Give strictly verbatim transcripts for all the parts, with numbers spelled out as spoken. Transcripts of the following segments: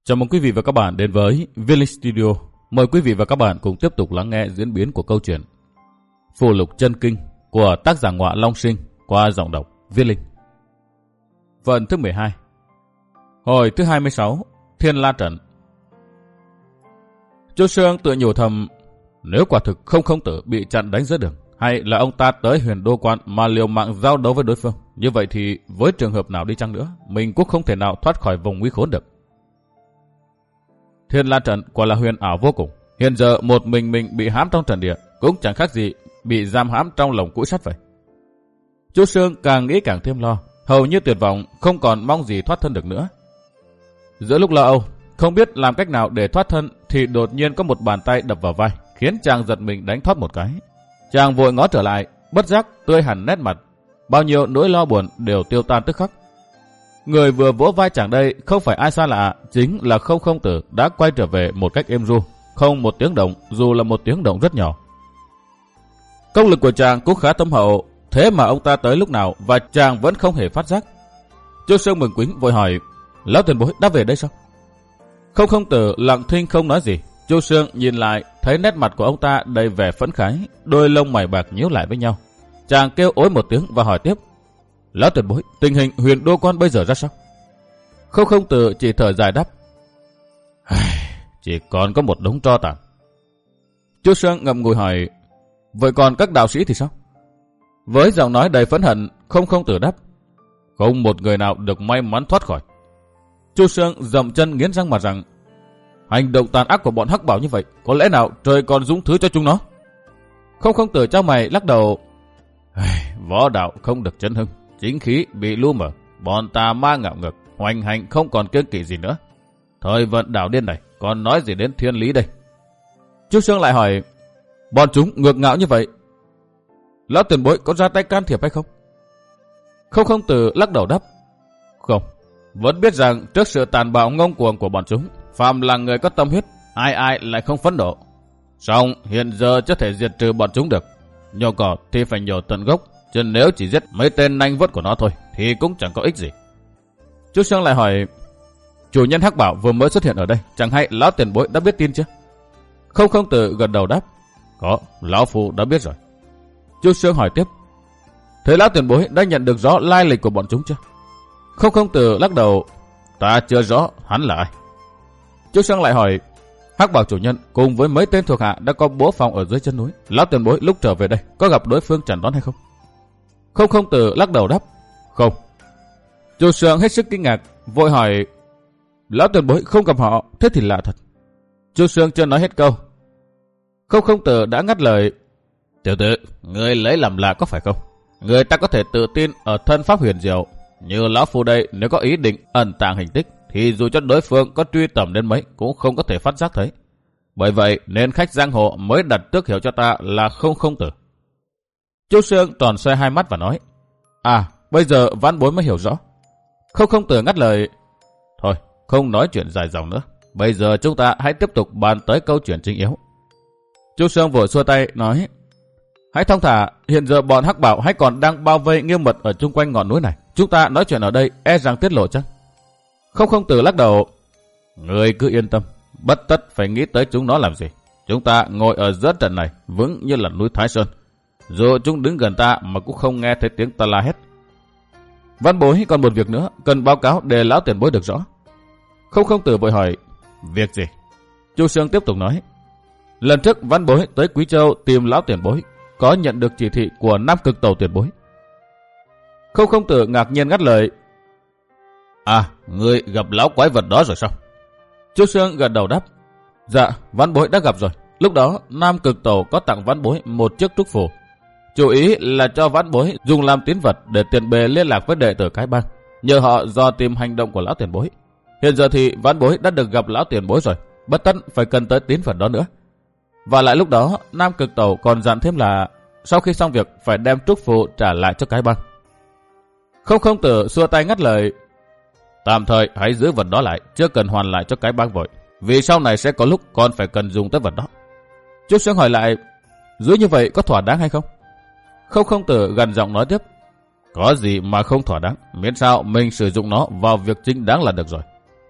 Chào mừng quý vị và các bạn đến với Viết Linh Studio. Mời quý vị và các bạn cùng tiếp tục lắng nghe diễn biến của câu chuyện Phù Lục Chân Kinh của tác giả Ngọa Long Sinh qua giọng đọc Viết Linh. Phần thứ mười hai. Hồi thứ hai mươi sáu. Thiên La Trận. Chu Sương tự nhủ thầm, nếu quả thực không không tử bị chặn đánh giữa đường, hay là ông ta tới Huyền Đô Quan mà liều mạng giao đấu với đối phương, như vậy thì với trường hợp nào đi chăng nữa, mình cũng không thể nào thoát khỏi vùng nguy khốn được. Thiên La Trận quả là huyền ảo vô cùng. Hiện giờ một mình mình bị hãm trong trận địa cũng chẳng khác gì bị giam hãm trong lồng cũi sắt vậy. Chu Sương càng nghĩ càng thêm lo, hầu như tuyệt vọng, không còn mong gì thoát thân được nữa. Giữa lúc lo âu, không biết làm cách nào để thoát thân, thì đột nhiên có một bàn tay đập vào vai, khiến chàng giật mình đánh thoát một cái. Chàng vội ngó trở lại, bất giác tươi hẳn nét mặt, bao nhiêu nỗi lo buồn đều tiêu tan tức khắc. Người vừa vỗ vai chàng đây không phải ai xa lạ, chính là Không Không Tử đã quay trở về một cách êm ru, không một tiếng động, dù là một tiếng động rất nhỏ. Công lực của chàng cũng khá thâm hậu, thế mà ông ta tới lúc nào và chàng vẫn không hề phát giác. Chu Sương mừng quính vội hỏi, lão tiền bối đã về đây sao? Không Không Tử lặng thinh không nói gì. Chu Sương nhìn lại, thấy nét mặt của ông ta đầy vẻ phẫn khái, đôi lông mày bạc nhíu lại với nhau. Chàng kêu ối một tiếng và hỏi tiếp, lão tiền bối, tình hình Huyền Đô Quan bây giờ ra sao? Không Không Tử chỉ thở dài đáp, chỉ còn có một đống tro tàn. Chu Sương ngậm ngùi hỏi, vậy còn các đạo sĩ thì sao? Với giọng nói đầy phẫn hận, Không Không Tử đáp, không một người nào được may mắn thoát khỏi. Chu Sương dậm chân nghiến răng mà rằng, hành động tàn ác của bọn hắc bảo như vậy, có lẽ nào trời còn dũng thứ cho chúng nó? Không Không Tử trao mày lắc đầu, võ đạo không được chấn hưng, chính khí bị lu mờ, bọn tà ma ngạo ngược, hoành hành không còn kiêng kỵ gì nữa. Thời vận đảo điên này còn nói gì đến thiên lý đây? Chu Sương lại hỏi, bọn chúng ngược ngạo như vậy, lão tiền bối có ra tay can thiệp hay không? Không Không Tử lắc đầu đáp, không, vẫn biết rằng trước sự tàn bạo ngông cuồng của bọn chúng, phàm là người có tâm huyết, ai ai lại không phẫn nộ. Song hiện giờ chưa thể diệt trừ bọn chúng được, nhổ cỏ thì phải nhổ tận gốc, chứ nếu chỉ giết mấy tên nanh vuốt của nó thôi thì cũng chẳng có ích gì. Chu Sương lại hỏi, chủ nhân hắc bảo vừa mới xuất hiện ở đây, chẳng hay lão tiền bối đã biết tin chưa? Không Không Tử gật đầu đáp, có, lão phu đã biết rồi. Chu Sương hỏi tiếp, thế lão tiền bối đã nhận được rõ lai lịch của bọn chúng chưa? Không Không Tử lắc đầu, ta chưa rõ hắn là ai. Chu Sương lại hỏi, hắc bảo chủ nhân cùng với mấy tên thuộc hạ đã có bố phòng ở dưới chân núi, lão tiền bối lúc trở về đây có gặp đối phương chẩn đoán hay không? Không Không Tử lắc đầu đáp, không. Chu Sương hết sức kinh ngạc, vội hỏi, lão tiền bối không gặp họ, thế thì lạ thật. Chu Sương chưa nói hết câu, Không Không Tử đã ngắt lời, tiểu tử, người lấy làm lạ có phải không? Người ta có thể tự tin ở thân pháp huyền diệu, như lão phu đây nếu có ý định ẩn tàng hình tích, thì dù cho đối phương có truy tầm đến mấy cũng không có thể phát giác thấy. Bởi vậy nên khách giang hồ mới đặt tước hiệu cho ta là Không Không Tử. Chu Sương tròn xoay hai mắt và nói, à, bây giờ vãn bối mới hiểu rõ. Không Không Tử ngắt lời, thôi, không nói chuyện dài dòng nữa. Bây giờ chúng ta hãy tiếp tục bàn tới câu chuyện chính yếu. Chu Sương vội xua tay nói, hãy thong thả, hiện giờ bọn hắc bảo hãy còn đang bao vây nghiêm mật ở chung quanh ngọn núi này. Chúng ta nói chuyện ở đây e rằng tiết lộ chăng? Không Không Tử lắc đầu, người cứ yên tâm, bất tất phải nghĩ tới chúng nó làm gì. Chúng ta ngồi ở giữa trận này vững như là núi Thái Sơn, dù chúng đứng gần ta mà cũng không nghe thấy tiếng ta la hét. Văn bối còn một việc nữa cần báo cáo để lão tiền bối được rõ. Không Không Tử vội hỏi, việc gì? Chu Sương tiếp tục nói, lần trước văn bối tới Quý Châu tìm lão tiền bối, có nhận được chỉ thị của Nam Cực Tầu tiền bối. Không Không Tử ngạc nhiên ngắt lời, à, ngươi gặp lão quái vật đó rồi sao? Chu Sương gật đầu đáp, dạ, văn bối đã gặp rồi. Lúc đó Nam Cực Tầu có tặng văn bối một chiếc trúc phù, chủ ý là cho văn bối dùng làm tín vật để tiền bề liên lạc với đệ tử cái bang, nhờ họ dò tìm hành động của lão tiền bối. Hiện giờ thì văn bối đã được gặp lão tiền bối rồi, bất tất phải cần tới tín vật đó nữa. Và lại lúc đó Nam Cực Tầu còn dặn thêm là sau khi xong việc phải đem trúc phù trả lại cho cái bang. Không Không Tử xua tay ngắt lời, tạm thời hãy giữ vật đó lại, chưa cần hoàn lại cho cái bang vội, vì sau này sẽ có lúc con phải cần dùng tới vật đó. Chu Sương hỏi lại, giữ như vậy có thỏa đáng hay không? Không Không Tử gần giọng nói tiếp, có gì mà không thỏa đáng, miễn sao mình sử dụng nó vào việc chính đáng là được rồi.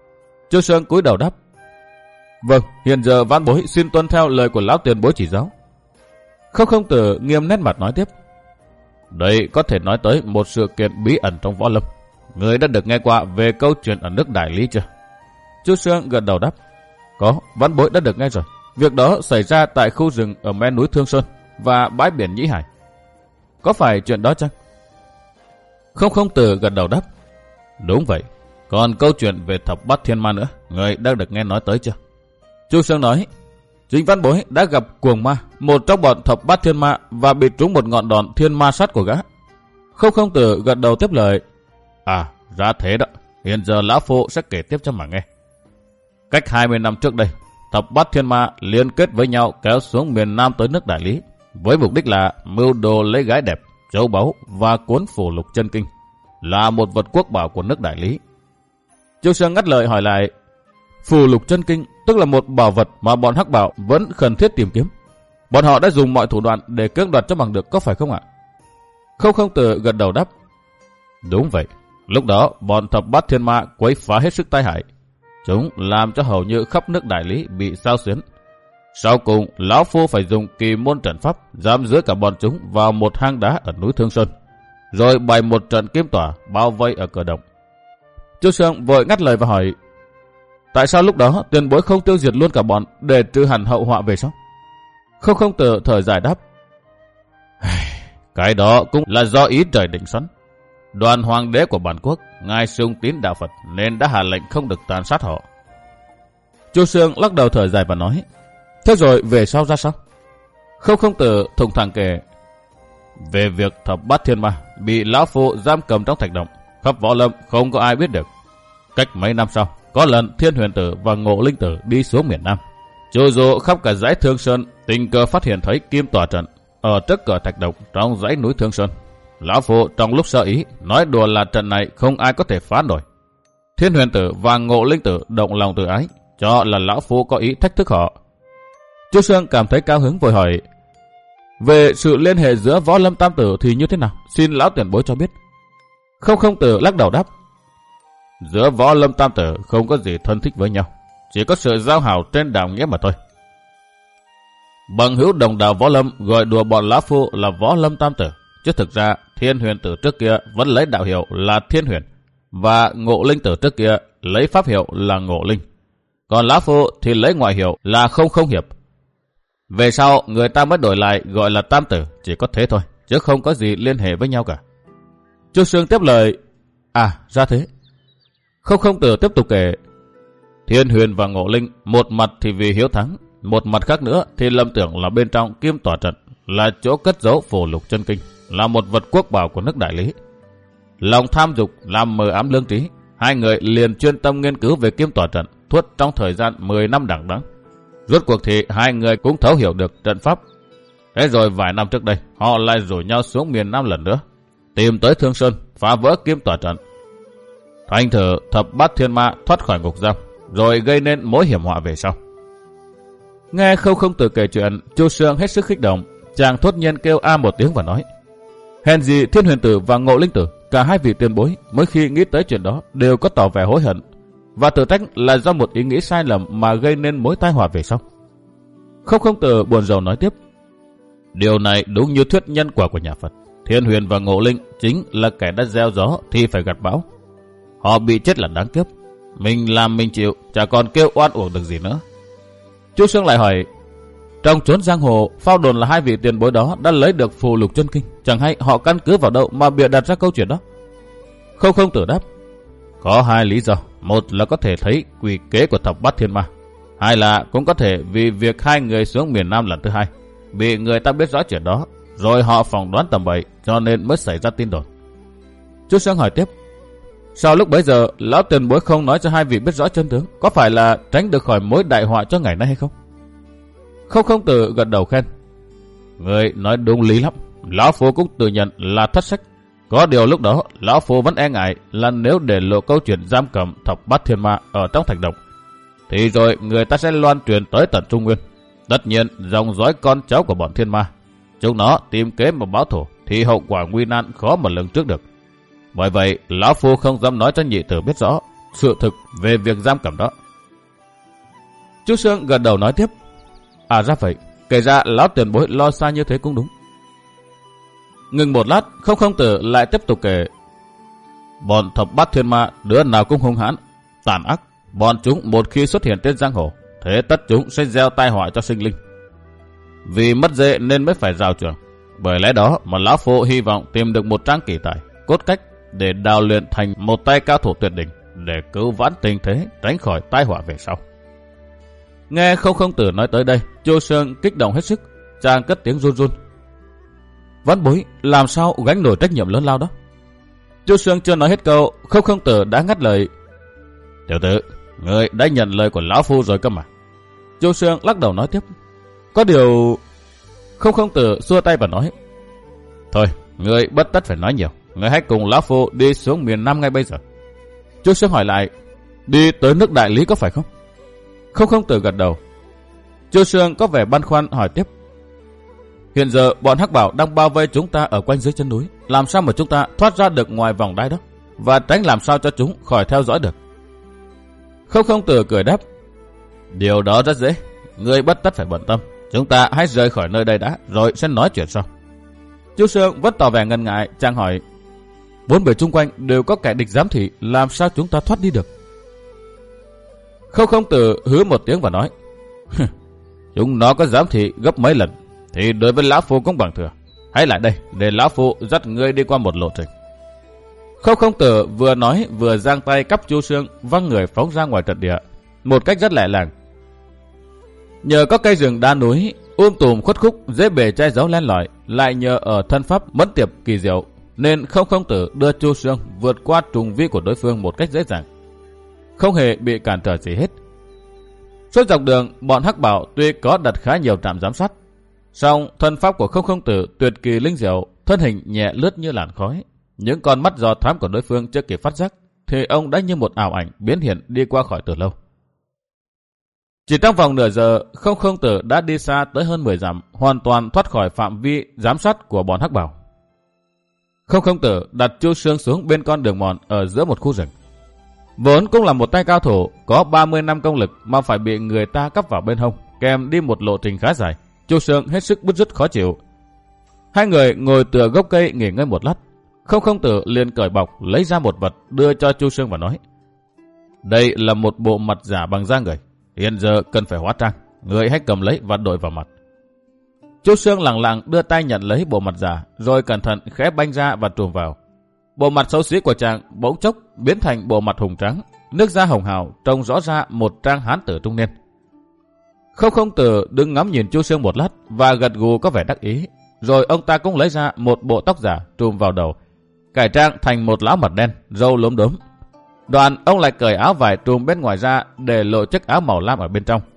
Chu Sương cúi đầu đáp: Vâng, hiện giờ vãn bối xin tuân theo lời của lão tiền bối chỉ giáo. Không Không Tử nghiêm nét mặt nói tiếp: Đây có thể nói tới một sự kiện bí ẩn trong võ lâm. Người đã được nghe qua về câu chuyện ở nước Đại Lý chưa? Chu Sương gật đầu đáp: Có, vãn bối đã được nghe rồi. Việc đó xảy ra tại khu rừng ở mé núi Thương Sơn và bãi biển Nhĩ Hải. Có phải chuyện đó chăng? Không Không Tử gật đầu đáp: Đúng vậy. Còn câu chuyện về thập bát thiên ma nữa, người đã được nghe nói tới chưa? Chu Sương nói: Chính vãn bối đã gặp Cuồng Ma, một trong bọn thập bát thiên ma, và bị trúng một ngọn đòn thiên ma sát của gã. Không Không Tử gật đầu tiếp lời: À, ra thế đó. Hiện giờ lão phu sẽ kể tiếp cho mà nghe. Cách hai mươi năm trước đây, thập bát thiên ma liên kết với nhau kéo xuống miền Nam tới nước Đại Lý, với mục đích là mưu đồ lấy gái đẹp, châu báu và cuốn phù lục chân kinh, là một vật quốc bảo của nước Đại Lý. Chu Sương ngắt lời hỏi lại: Phù lục chân kinh tức là một bảo vật mà bọn Hắc Bảo vẫn khẩn thiết tìm kiếm. Bọn họ đã dùng mọi thủ đoạn để cưỡng đoạt cho bằng được, có phải không ạ? Không Không Tử gật đầu đáp: Đúng vậy. Lúc đó bọn thập bát thiên ma quấy phá hết sức tai hại. Chúng làm cho hầu như khắp nước Đại Lý bị xao xuyến. Sau cùng, lão phu phải dùng kỳ môn trận pháp giam giữ cả bọn chúng vào một hang đá ở núi Thương Sơn, rồi bày một trận kim tỏa bao vây ở cửa động. Chu Sương vội ngắt lời và hỏi: Tại sao lúc đó tiền bối không tiêu diệt luôn cả bọn để trừ hẳn hậu họa về sau? Không Không Tử thở dài đáp: Cái đó cũng là do ý trời định sẵn. Đoàn hoàng đế của bản quốc, ngài sung tín đạo Phật nên đã hạ lệnh không được tàn sát họ. Chu Sương lắc đầu thở dài và nói: Thế rồi về sau ra sao? Không Không Tử thùng thẳng kể: Về việc thập bát thiên ma bị lão phu giam cầm trong thạch động, khắp võ lâm không có ai biết được. Cách mấy năm sau, có lần Thiên Huyền Tử và Ngộ Linh Tử đi xuống miền Nam, trù du khắp cả dãy Thương Sơn, tình cờ phát hiện thấy kim tỏa trận ở trước cửa thạch động trong dãy núi Thương Sơn. Lão phu trong lúc sơ ý nói đùa là trận này không ai có thể phá nổi. Thiên Huyền Tử và Ngộ Linh Tử động lòng tự ái, cho là lão phu có ý thách thức họ. Chu Sương cảm thấy cao hứng vội hỏi: Về sự liên hệ giữa võ lâm tam tử thì như thế nào? Xin lão tiền bối cho biết. Không Không Tử lắc đầu đáp: Giữa võ lâm tam tử không có gì thân thích với nhau, chỉ có sự giao hảo trên đạo nghĩa mà thôi. Bằng hữu đồng đạo võ lâm gọi đùa bọn lão phu là võ lâm tam tử, chứ thực ra Thiên Huyền Tử trước kia vẫn lấy đạo hiệu là Thiên Huyền, và Ngộ Linh Tử trước kia lấy pháp hiệu là Ngộ Linh. Còn lão phu thì lấy ngoại hiệu là Không Không Hiệp. Về sau người ta mới đổi lại gọi là tam tử, chỉ có thế thôi, chứ không có gì liên hệ với nhau cả. Chu Sương tiếp lời: À, ra thế. Không Không Tử tiếp tục kể: Thiên Huyền và Ngộ Linh, một mặt thì vì hiếu thắng, một mặt khác nữa thì lầm tưởng là bên trong kim tỏa trận là chỗ cất giấu phù lục chân kinh, là một vật quốc bảo của nước Đại Lý. Lòng tham dục làm mờ ám lương trí, hai người liền chuyên tâm nghiên cứu về kim tỏa trận suốt trong thời gian mười năm đằng đẵng. Rốt cuộc thì hai người cũng thấu hiểu được trận pháp. Thế rồi vài năm trước đây, họ lại rủ nhau xuống miền Nam lần nữa, tìm tới Thương Sơn, phá vỡ kim tỏa trận. Thành thử thập bát thiên ma thoát khỏi ngục giam, rồi gây nên mối hiểm họa về sau. Nghe Không Không Tử kể chuyện, Chu Sương hết sức kích động, chàng thốt nhiên kêu a một tiếng và nói: Hèn gì Thiên Huyền Tử và Ngộ Linh Tử, cả hai vị tiền bối, mỗi khi nghĩ tới chuyện đó đều có tỏ vẻ hối hận, và tự trách là do một ý nghĩ sai lầm mà gây nên mối tai họa về sau. Không Không Tử buồn rầu nói tiếp: Điều này đúng như thuyết nhân quả của nhà Phật. Thiên Huyền và Ngộ Linh chính là kẻ đã gieo gió thì phải gặt bão. Họ bị chết là đáng kiếp, mình làm mình chịu, chả còn kêu oan uổng được gì nữa. Chu Sương lại hỏi: Trong chốn giang hồ, phao đồn là hai vị tiền bối đó đã lấy được phù lục chân kinh, chẳng hay họ căn cứ vào đâu mà bịa đặt ra câu chuyện đó? Không Không Tử đáp: Có hai lý do. Một là có thể thấy quỷ kế của thập bát thiên ma, hai là cũng có thể vì việc hai người xuống miền Nam lần thứ hai bị người ta biết rõ chuyện đó, rồi họ phỏng đoán tầm bậy, cho nên mới xảy ra tin đồn. Chu Sương hỏi tiếp: Sao lúc bấy giờ lão tiền bối không nói cho hai vị biết rõ chân tướng, có phải là tránh được khỏi mối đại họa cho ngày nay hay không? Không Không Tử gật đầu khen: Người nói đúng lý lắm, lão phu cũng tự nhận là thất sách. Có điều lúc đó lão phu vẫn e ngại là nếu để lộ câu chuyện giam cầm thập bát thiên ma ở trong thạch động, thì rồi người ta sẽ loan truyền tới tận Trung Nguyên. Tất nhiên dòng dõi con cháu của bọn thiên ma, chúng nó tìm kế mà báo thù, thì hậu quả nguy nan khó mà lường trước được. Bởi vậy lão phu không dám nói cho nhị tử biết rõ, sự thực về việc giam cầm đó. Chu Sương gật đầu nói tiếp. À ra vậy, kể ra lão tiền bối lo xa như thế cũng đúng. Ngừng một lát, Không Không Tử lại tiếp tục kể. Bọn thập bát thiên ma đứa nào cũng hung hãn, tàn ác. Bọn chúng một khi xuất hiện trên giang hồ, thế tất chúng sẽ gieo tai họa cho sinh linh. Vì mất dễ nên mới phải rào trường. Bởi lẽ đó mà lão phu hy vọng tìm được một trang kỳ tài, cốt cách để đào luyện thành một tay cao thủ tuyệt đỉnh, để cứu vãn tình thế, tránh khỏi tai họa về sau. Nghe Không Không Tử nói tới đây, Chu Sương kích động hết sức, chàng cất tiếng run run. Vãn bối làm sao gánh nổi trách nhiệm lớn lao đó? Chu Sương chưa nói hết câu, Không Không Tử đã ngắt lời. Tiểu tử, ngươi đã nhận lời của lão phu rồi cơ mà. Chu Sương lắc đầu nói tiếp. Có điều... Không Không Tử xua tay và nói. Thôi, ngươi bất tất phải nói nhiều. Ngươi hãy cùng lão phu đi xuống miền Nam ngay bây giờ. Chu Sương hỏi lại. Đi tới nước Đại Lý có phải không? Không Không Tử gật đầu. Chu Sương có vẻ băn khoăn hỏi tiếp. Hiện giờ bọn Hắc Bảo đang bao vây chúng ta ở quanh dưới chân núi. Làm sao mà chúng ta thoát ra được ngoài vòng đai đó, và tránh làm sao cho chúng khỏi theo dõi được? Không Không Tử cười đáp. Điều đó rất dễ, ngươi bất tất phải bận tâm. Chúng ta hãy rời khỏi nơi đây đã, rồi sẽ nói chuyện sau. Chu Sương vẫn tỏ vẻ ngần ngại, chàng hỏi. Bốn bề chung quanh đều có kẻ địch giám thị, làm sao chúng ta thoát đi được? Không Không Tử hứ một tiếng và nói. Chúng nó có giám thị gấp mấy lần, thì đối với lão phu cũng bằng thừa. Hãy lại đây, để lão phu dắt ngươi đi qua một lộ trình. Không Không Tử vừa nói vừa giang tay cắp Chu Sương văng người phóng ra ngoài trận địa, một cách rất lẹ làng. Nhờ có cây rừng đá núi um tùm khuất khúc dễ bề che giấu len lỏi, lại nhờ ở thân pháp mẫn tiệp kỳ diệu, nên Không Không Tử đưa Chu Sương vượt qua trùng vi của đối phương một cách dễ dàng, không hề bị cản trở gì hết. Suốt dọc đường, bọn Hắc Bảo tuy có đặt khá nhiều trạm giám sát, song thân pháp của Không Không Tử tuyệt kỳ linh diệu, thân hình nhẹ lướt như làn khói. Những con mắt dò thám của đối phương chưa kịp phát giác, thì ông đã như một ảo ảnh biến hiện đi qua khỏi từ lâu. Chỉ trong vòng nửa giờ, Không Không Tử đã đi xa tới hơn mười dặm, hoàn toàn thoát khỏi phạm vi giám sát của bọn Hắc Bảo. Không Không Tử đặt Chu Sương xuống bên con đường mòn ở giữa một khu rừng. Vốn cũng là một tay cao thủ, có ba mươi năm công lực mà phải bị người ta cắp vào bên hông, kèm đi một lộ trình khá dài. Chu Sương hết sức bứt rứt khó chịu. Hai người ngồi tựa gốc cây nghỉ ngơi một lát. Không Không Tử liền cởi bọc lấy ra một vật đưa cho Chu Sương và nói. Đây là một bộ mặt giả bằng da người, hiện giờ cần phải hóa trang, người hãy cầm lấy và đội vào mặt. Chu Sương lặng lặng đưa tay nhận lấy bộ mặt giả, rồi cẩn thận khẽ banh ra và trùm vào. Bộ mặt xấu xí của chàng bỗng chốc biến thành bộ mặt hùng trắng, nước da hồng hào, trông rõ ra một trang hán tử trung niên. Không Không Tử đứng ngắm nhìn Chu Sương một lát và gật gù có vẻ đắc ý, rồi ông ta cũng lấy ra một bộ tóc giả trùm vào đầu, cải trang thành một lão mặt đen, râu lốm đốm. Đoạn ông lại cởi áo vải trùm bên ngoài ra để lộ chiếc áo màu lam ở bên trong.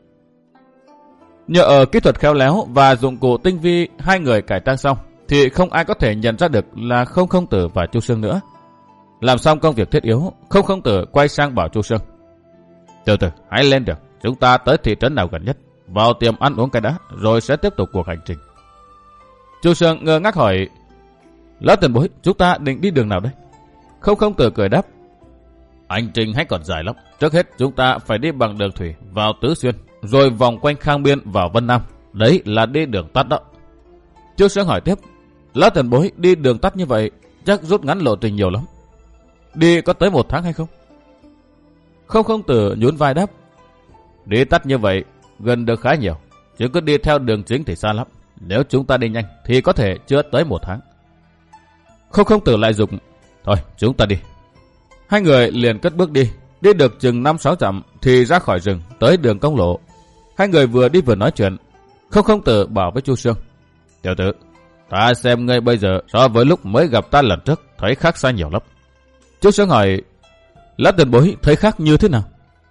Nhờ ở kỹ thuật khéo léo và dụng cụ tinh vi hai người cải trang xong, thì không ai có thể nhận ra được là Không Không Tử và Chu Sương nữa. Làm xong công việc thiết yếu, Không Không Tử quay sang bảo Chu Sương. Tiểu tử, hãy lên được, chúng ta tới thị trấn nào gần nhất, vào tiệm ăn uống cái đã, rồi sẽ tiếp tục cuộc hành trình. Chu Sương ngơ ngác hỏi. Lão tiền bối, chúng ta định đi đường nào đây? Không Không Tử cười đáp. Hành trình hay còn dài lắm. Trước hết chúng ta phải đi bằng đường thủy vào Tứ Xuyên, rồi vòng quanh Khang Biên vào Vân Nam. Đấy là đi đường tắt đó. Chu Sương hỏi tiếp. Lão tiền bối đi đường tắt như vậy chắc rút ngắn lộ trình nhiều lắm. Đi có tới một tháng hay không? Không Không Tử nhún vai đáp. Đi tắt như vậy gần được khá nhiều, chứ cứ đi theo đường chính thì xa lắm. Nếu chúng ta đi nhanh thì có thể chưa tới một tháng. Không Không Tử lại dục. Thôi chúng ta đi. Hai người liền cất bước đi. Đi được chừng năm sáu dặm thì ra khỏi rừng tới đường công lộ. Hai người vừa đi vừa nói chuyện. Không Không Tử bảo với Chu Sương. Tiểu tử, ta xem ngươi bây giờ so với lúc mới gặp ta lần trước thấy khác xa nhiều lắm. Chu Sương hỏi. Lão tiền bối thấy khác như thế nào?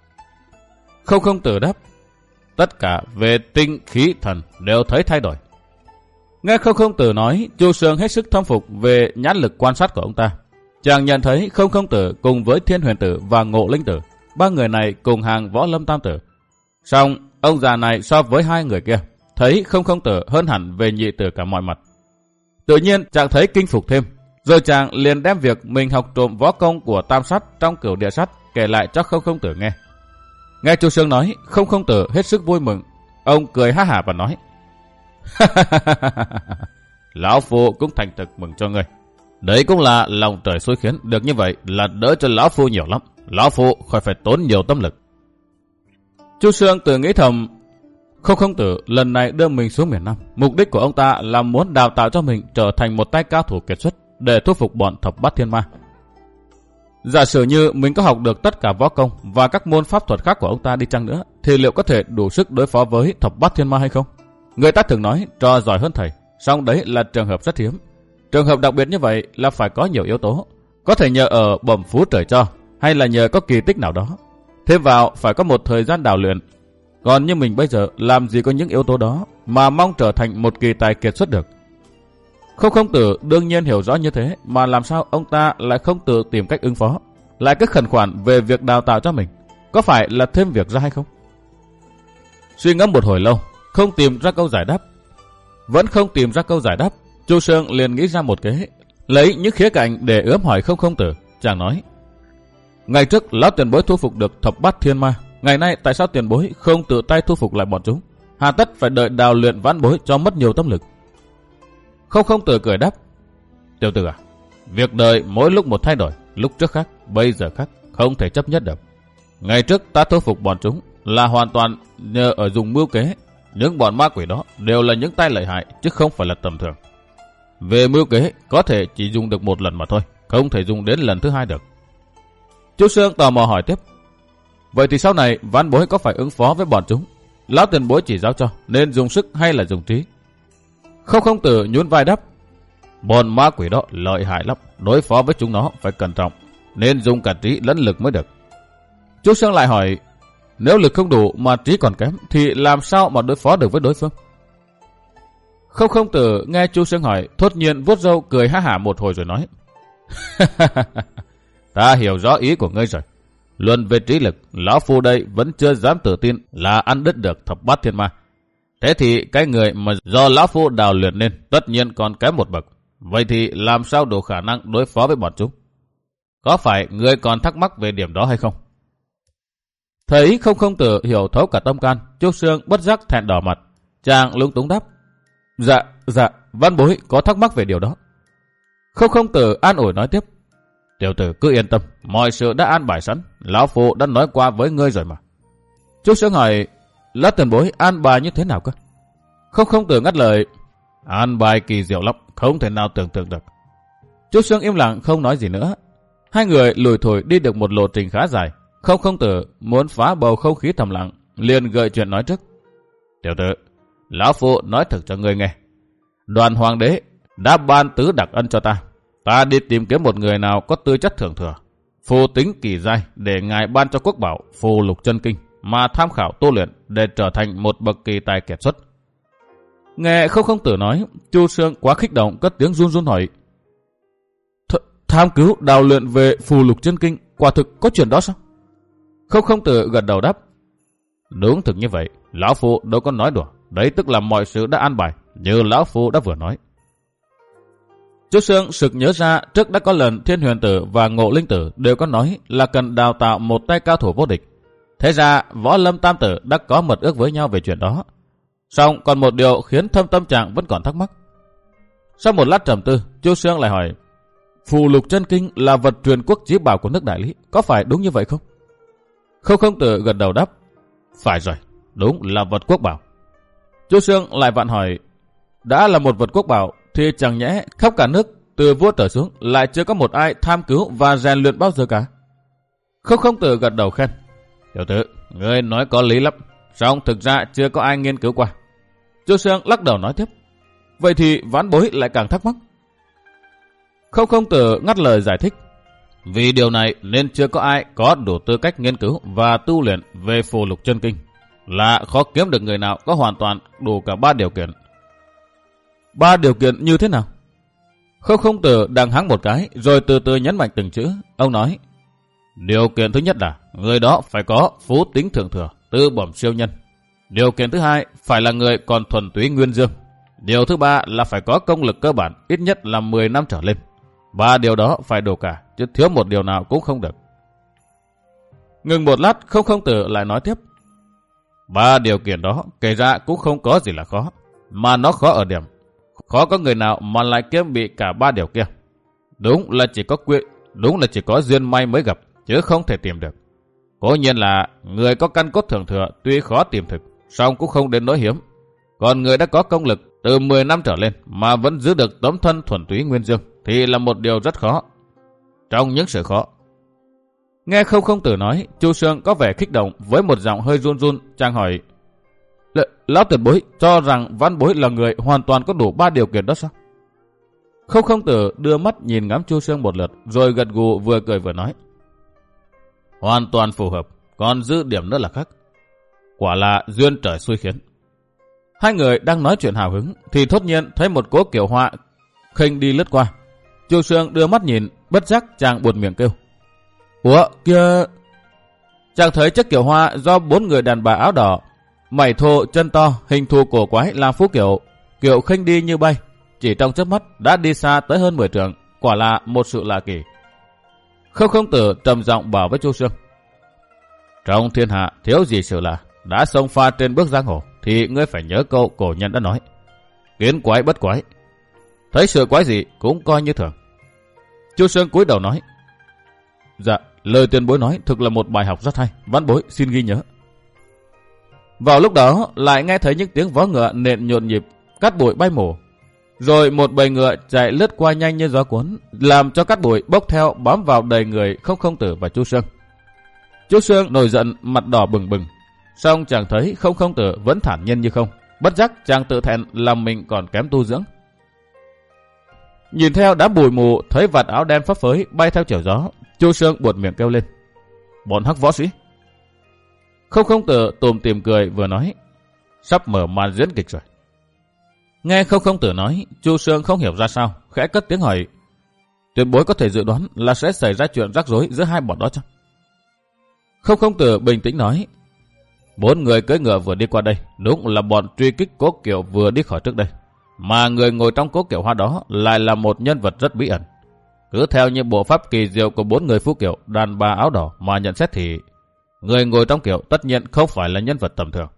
Không Không Tử đáp. Tất cả về tinh khí thần đều thấy thay đổi. Nghe Không Không Tử nói, Chu Sương hết sức thâm phục về nhãn lực quan sát của ông ta. Chàng nhận thấy Không Không Tử cùng với Thiên Huyền Tử và Ngộ Linh Tử, ba người này cùng hàng Võ Lâm Tam Tử. Song ông già này so với hai người kia, thấy Không Không Tử hơn hẳn về nhị tử cả mọi mặt. Tự nhiên chàng thấy kinh phục thêm, rồi chàng liền đem việc mình học trộm võ công của Tam Sát trong Cửu Địa Sát kể lại cho Không Không Tử nghe. Nghe Chu Sương nói, Không Không Tử hết sức vui mừng. Ông cười ha hả và nói: Lão Phu cũng thành thực mừng cho ngươi. Đấy cũng là lòng trời xui khiến, được như vậy là đỡ cho Lão Phu nhiều lắm. Lão Phu khỏi phải tốn nhiều tâm lực. Chu Sương tự nghĩ thầm, Không Không Tử lần này đưa mình xuống miền Nam, mục đích của ông ta là muốn đào tạo cho mình trở thành một tay cao thủ kiệt xuất để thuyết phục bọn thập bát thiên ma. Giả sử như mình có học được tất cả võ công và các môn pháp thuật khác của ông ta đi chăng nữa, thì liệu có thể đủ sức đối phó với thập bát thiên ma hay không? Người ta thường nói trò giỏi hơn thầy, song đấy là trường hợp rất hiếm. Trường hợp đặc biệt như vậy là phải có nhiều yếu tố, có thể nhờ ở bẩm phú trời cho, hay là nhờ có kỳ tích nào đó. Thêm vào phải có một thời gian đào luyện. Còn như mình bây giờ làm gì có những yếu tố đó mà mong trở thành một kỳ tài kiệt xuất được. Không Không Tử đương nhiên hiểu rõ như thế, mà làm sao ông ta lại không tự tìm cách ứng phó, lại cứ khẩn khoản về việc đào tạo cho mình? Có phải là thêm việc ra hay không? Suy ngẫm một hồi lâu, không tìm ra câu giải đáp. Vẫn không tìm ra câu giải đáp, Chu Sương liền nghĩ ra một kế, lấy những khía cạnh để ướm hỏi Không Không Tử. Chàng nói: Ngày trước lão tiền bối thu phục được thập bát thiên ma, ngày nay tại sao tiền bối không tự tay thu phục lại bọn chúng? Hà tất phải đợi đào luyện vãn bối cho mất nhiều tâm lực. Không Không Tử cười đáp: Tiểu tử à, việc đời mỗi lúc một thay đổi, lúc trước khác, bây giờ khác, không thể chấp nhất được. Ngày trước ta thu phục bọn chúng là hoàn toàn nhờ ở dùng mưu kế. Những bọn ma quỷ đó đều là những tay lợi hại chứ không phải là tầm thường. Về mưu kế có thể chỉ dùng được một lần mà thôi, không thể dùng đến lần thứ hai được. Chu Sương tò mò hỏi tiếp: Vậy thì sau này vãn bối có phải ứng phó với bọn chúng? Lão tiền bối chỉ giáo cho nên dùng sức hay là dùng trí? Không Không Tử nhún vai đáp: Bọn ma quỷ đó lợi hại lắm, đối phó với chúng nó phải cẩn trọng, nên dùng cả trí lẫn lực mới được. Chu Sương lại hỏi: Nếu lực không đủ mà trí còn kém thì làm sao mà đối phó được với đối phương? Không Không Tử nghe Chu Sương hỏi, thốt nhiên vuốt râu cười ha hả một hồi rồi nói: Ta hiểu rõ ý của ngươi rồi. Luận về trí lực, lão phu đây vẫn chưa dám tự tin là ăn đứt được thập bát thiên ma. Thế thì cái người mà do lão phu đào luyện nên tất nhiên còn kém một bậc. Vậy thì làm sao đủ khả năng đối phó với bọn chúng? Có phải ngươi còn thắc mắc về điểm đó hay không? Thấy Không Không Tử hiểu thấu cả tâm can, Chu Sương bất giác thẹn đỏ mặt. Chàng lúng túng đáp: Dạ, dạ, văn bối có thắc mắc về điều đó. Không Không Tử an ủi nói tiếp: Tiểu tử cứ yên tâm, mọi sự đã an bài sẵn, lão phu đã nói qua với ngươi rồi mà. Chu Sương hỏi: Lão tiền bối an bài như thế nào cơ? Không Không Tử ngắt lời: An bài kỳ diệu lắm, không thể nào tưởng tượng được. Chu Sương im lặng không nói gì nữa. Hai người lùi thổi đi được một lộ trình khá dài. Không Không Tử muốn phá bầu không khí thầm lặng, liền gợi chuyện nói trước: Tiểu tử, lão phu nói thực cho ngươi nghe. Đoàn hoàng đế đã ban tứ đặc ân cho ta. Ta đi tìm kiếm một người nào có tư chất thượng thừa, phù tính kỳ giai, để ngài ban cho quốc bảo phù lục chân kinh mà tham khảo tu luyện để trở thành một bậc kỳ tài kiệt xuất. Nghe Không Không Tử nói, Chu Sương quá kích động cất tiếng run run hỏi: Th- Tham cứu đào luyện về phù lục chân kinh, quả thực có chuyện đó sao? Không Không Tử gật đầu đáp: Đúng thực như vậy, lão phu đâu có nói đùa. Đấy tức là mọi sự đã an bài như lão phu đã vừa nói. Chu Sương sực nhớ ra trước đã có lần Thiên Huyền Tử và Ngộ Linh Tử đều có nói là cần đào tạo một tay cao thủ vô địch. Thế ra Võ Lâm Tam Tử đã có mật ước với nhau về chuyện đó. Song còn một điều khiến thâm tâm trạng vẫn còn thắc mắc. Sau một lát trầm tư, Chu Sương lại hỏi: Phù lục chân kinh là vật truyền quốc chí bảo của nước Đại Lý, có phải đúng như vậy không? Không Không Tử gật đầu đáp: Phải rồi, đúng là vật quốc bảo. Chu Sương lại vặn hỏi: Đã là một vật quốc bảo thì chẳng nhẽ khắp cả nước từ vua trở xuống lại chưa có một ai tham cứu và rèn luyện bao giờ cả? Không Không Tử gật đầu khen: Tiểu tử, ngươi nói có lý lắm, song thực ra chưa có ai nghiên cứu qua. Chu Sương lắc đầu nói tiếp: Vậy thì vãn bối lại càng thắc mắc. Không Không Tử ngắt lời giải thích: Vì điều này nên chưa có ai có đủ tư cách nghiên cứu và tu luyện về phù lục chân kinh, là khó kiếm được người nào có hoàn toàn đủ cả ba điều kiện. Ba điều kiện như thế nào? Không Không Tử đang hắng một cái rồi từ từ nhấn mạnh từng chữ. Ông nói: Điều kiện thứ nhất là người đó phải có phú tính thượng thừa, tư bẩm siêu nhân. Điều kiện thứ hai phải là người còn thuần túy nguyên dương. Điều thứ ba là phải có công lực cơ bản ít nhất là mười năm trở lên. Ba điều đó phải đủ cả, chứ thiếu một điều nào cũng không được. Ngừng một lát, Không Không Tử lại nói tiếp. Ba điều kiện đó kể ra cũng không có gì là khó, mà nó khó ở điểm khó có người nào mà lại kiếm bị cả ba điều kia. Đúng là chỉ có quyện, đúng là chỉ có duyên may mới gặp, chứ không thể tìm được. Cố nhiên là người có căn cốt thượng thừa tuy khó tìm thực, song cũng không đến nỗi hiếm. Còn người đã có công lực từ mười năm trở lên mà vẫn giữ được tấm thân thuần túy nguyên dương thì là một điều rất khó. Trong những sự khó. Nghe Không Không Tử nói, Chu Sương có vẻ kích động với một giọng hơi run run, chàng hỏi: Lão tuyệt bối cho rằng Văn bối là người hoàn toàn có đủ ba điều kiện đó sao? Không Không Tử đưa mắt nhìn ngắm Chu Sương một lượt, rồi gật gù vừa cười vừa nói: Hoàn toàn phù hợp, còn giữ điểm nữa là khác. Quả là duyên trời xui khiến. Hai người đang nói chuyện hào hứng thì thốt nhiên thấy một cỗ kiệu hoa khinh đi lướt qua. Chu Sương đưa mắt nhìn, bất giác chàng buột miệng kêu: Ủa kia! Chàng thấy chiếc kiệu hoa do bốn người đàn bà áo đỏ, mày thô chân to, hình thù cổ quái làm phú kiệu, kiệu khinh đi như bay, chỉ trong chớp mắt đã đi xa tới hơn mười trượng, quả là một sự lạ kỳ. Không Không Tử trầm giọng bảo với Chu Sương: Trong thiên hạ thiếu gì sự lạ, đã xông pha trên bước giang hồ thì ngươi phải nhớ câu cổ nhân đã nói: Kiến quái bất quái. Thấy sự quái gì cũng coi như thường. Chu Sương cúi đầu nói: Dạ, lời tiền bối nói thực là một bài học rất hay, Văn bối xin ghi nhớ. Vào lúc đó lại nghe thấy những tiếng vó ngựa nện nhộn nhịp, cát bụi bay mù. Rồi một bầy ngựa chạy lướt qua nhanh như gió cuốn, làm cho cát bụi bốc theo bám vào đầy người Không Không Tử và Chu Sương. Chu Sương nổi giận, mặt đỏ bừng bừng. Song chàng thấy Không Không Tử vẫn thản nhiên như không, bất giác chàng tự thẹn làm mình còn kém tu dưỡng. Nhìn theo đám bụi mù, thấy vạt áo đen phấp phới bay theo chiều gió, Chu Sương buột miệng kêu lên: Bọn hắc võ sĩ! Không Không Tử tùm tìm cười vừa nói: Sắp mở màn diễn kịch rồi. Nghe Không Không Tử nói, Chu Sương không hiểu ra sao, khẽ cất tiếng hỏi: Tuyệt bối có thể dự đoán là sẽ xảy ra chuyện rắc rối giữa hai bọn đó chăng? Không Không Tử bình tĩnh nói: Bốn người cưỡi ngựa vừa đi qua đây, đúng là bọn truy kích cố kiệu vừa đi khỏi trước đây. Mà người ngồi trong cố kiệu hoa đó lại là một nhân vật rất bí ẩn. Cứ theo như bộ pháp kỳ diệu của bốn người phú kiệu đàn bà áo đỏ mà nhận xét thì người ngồi trong kiệu tất nhiên không phải là nhân vật tầm thường.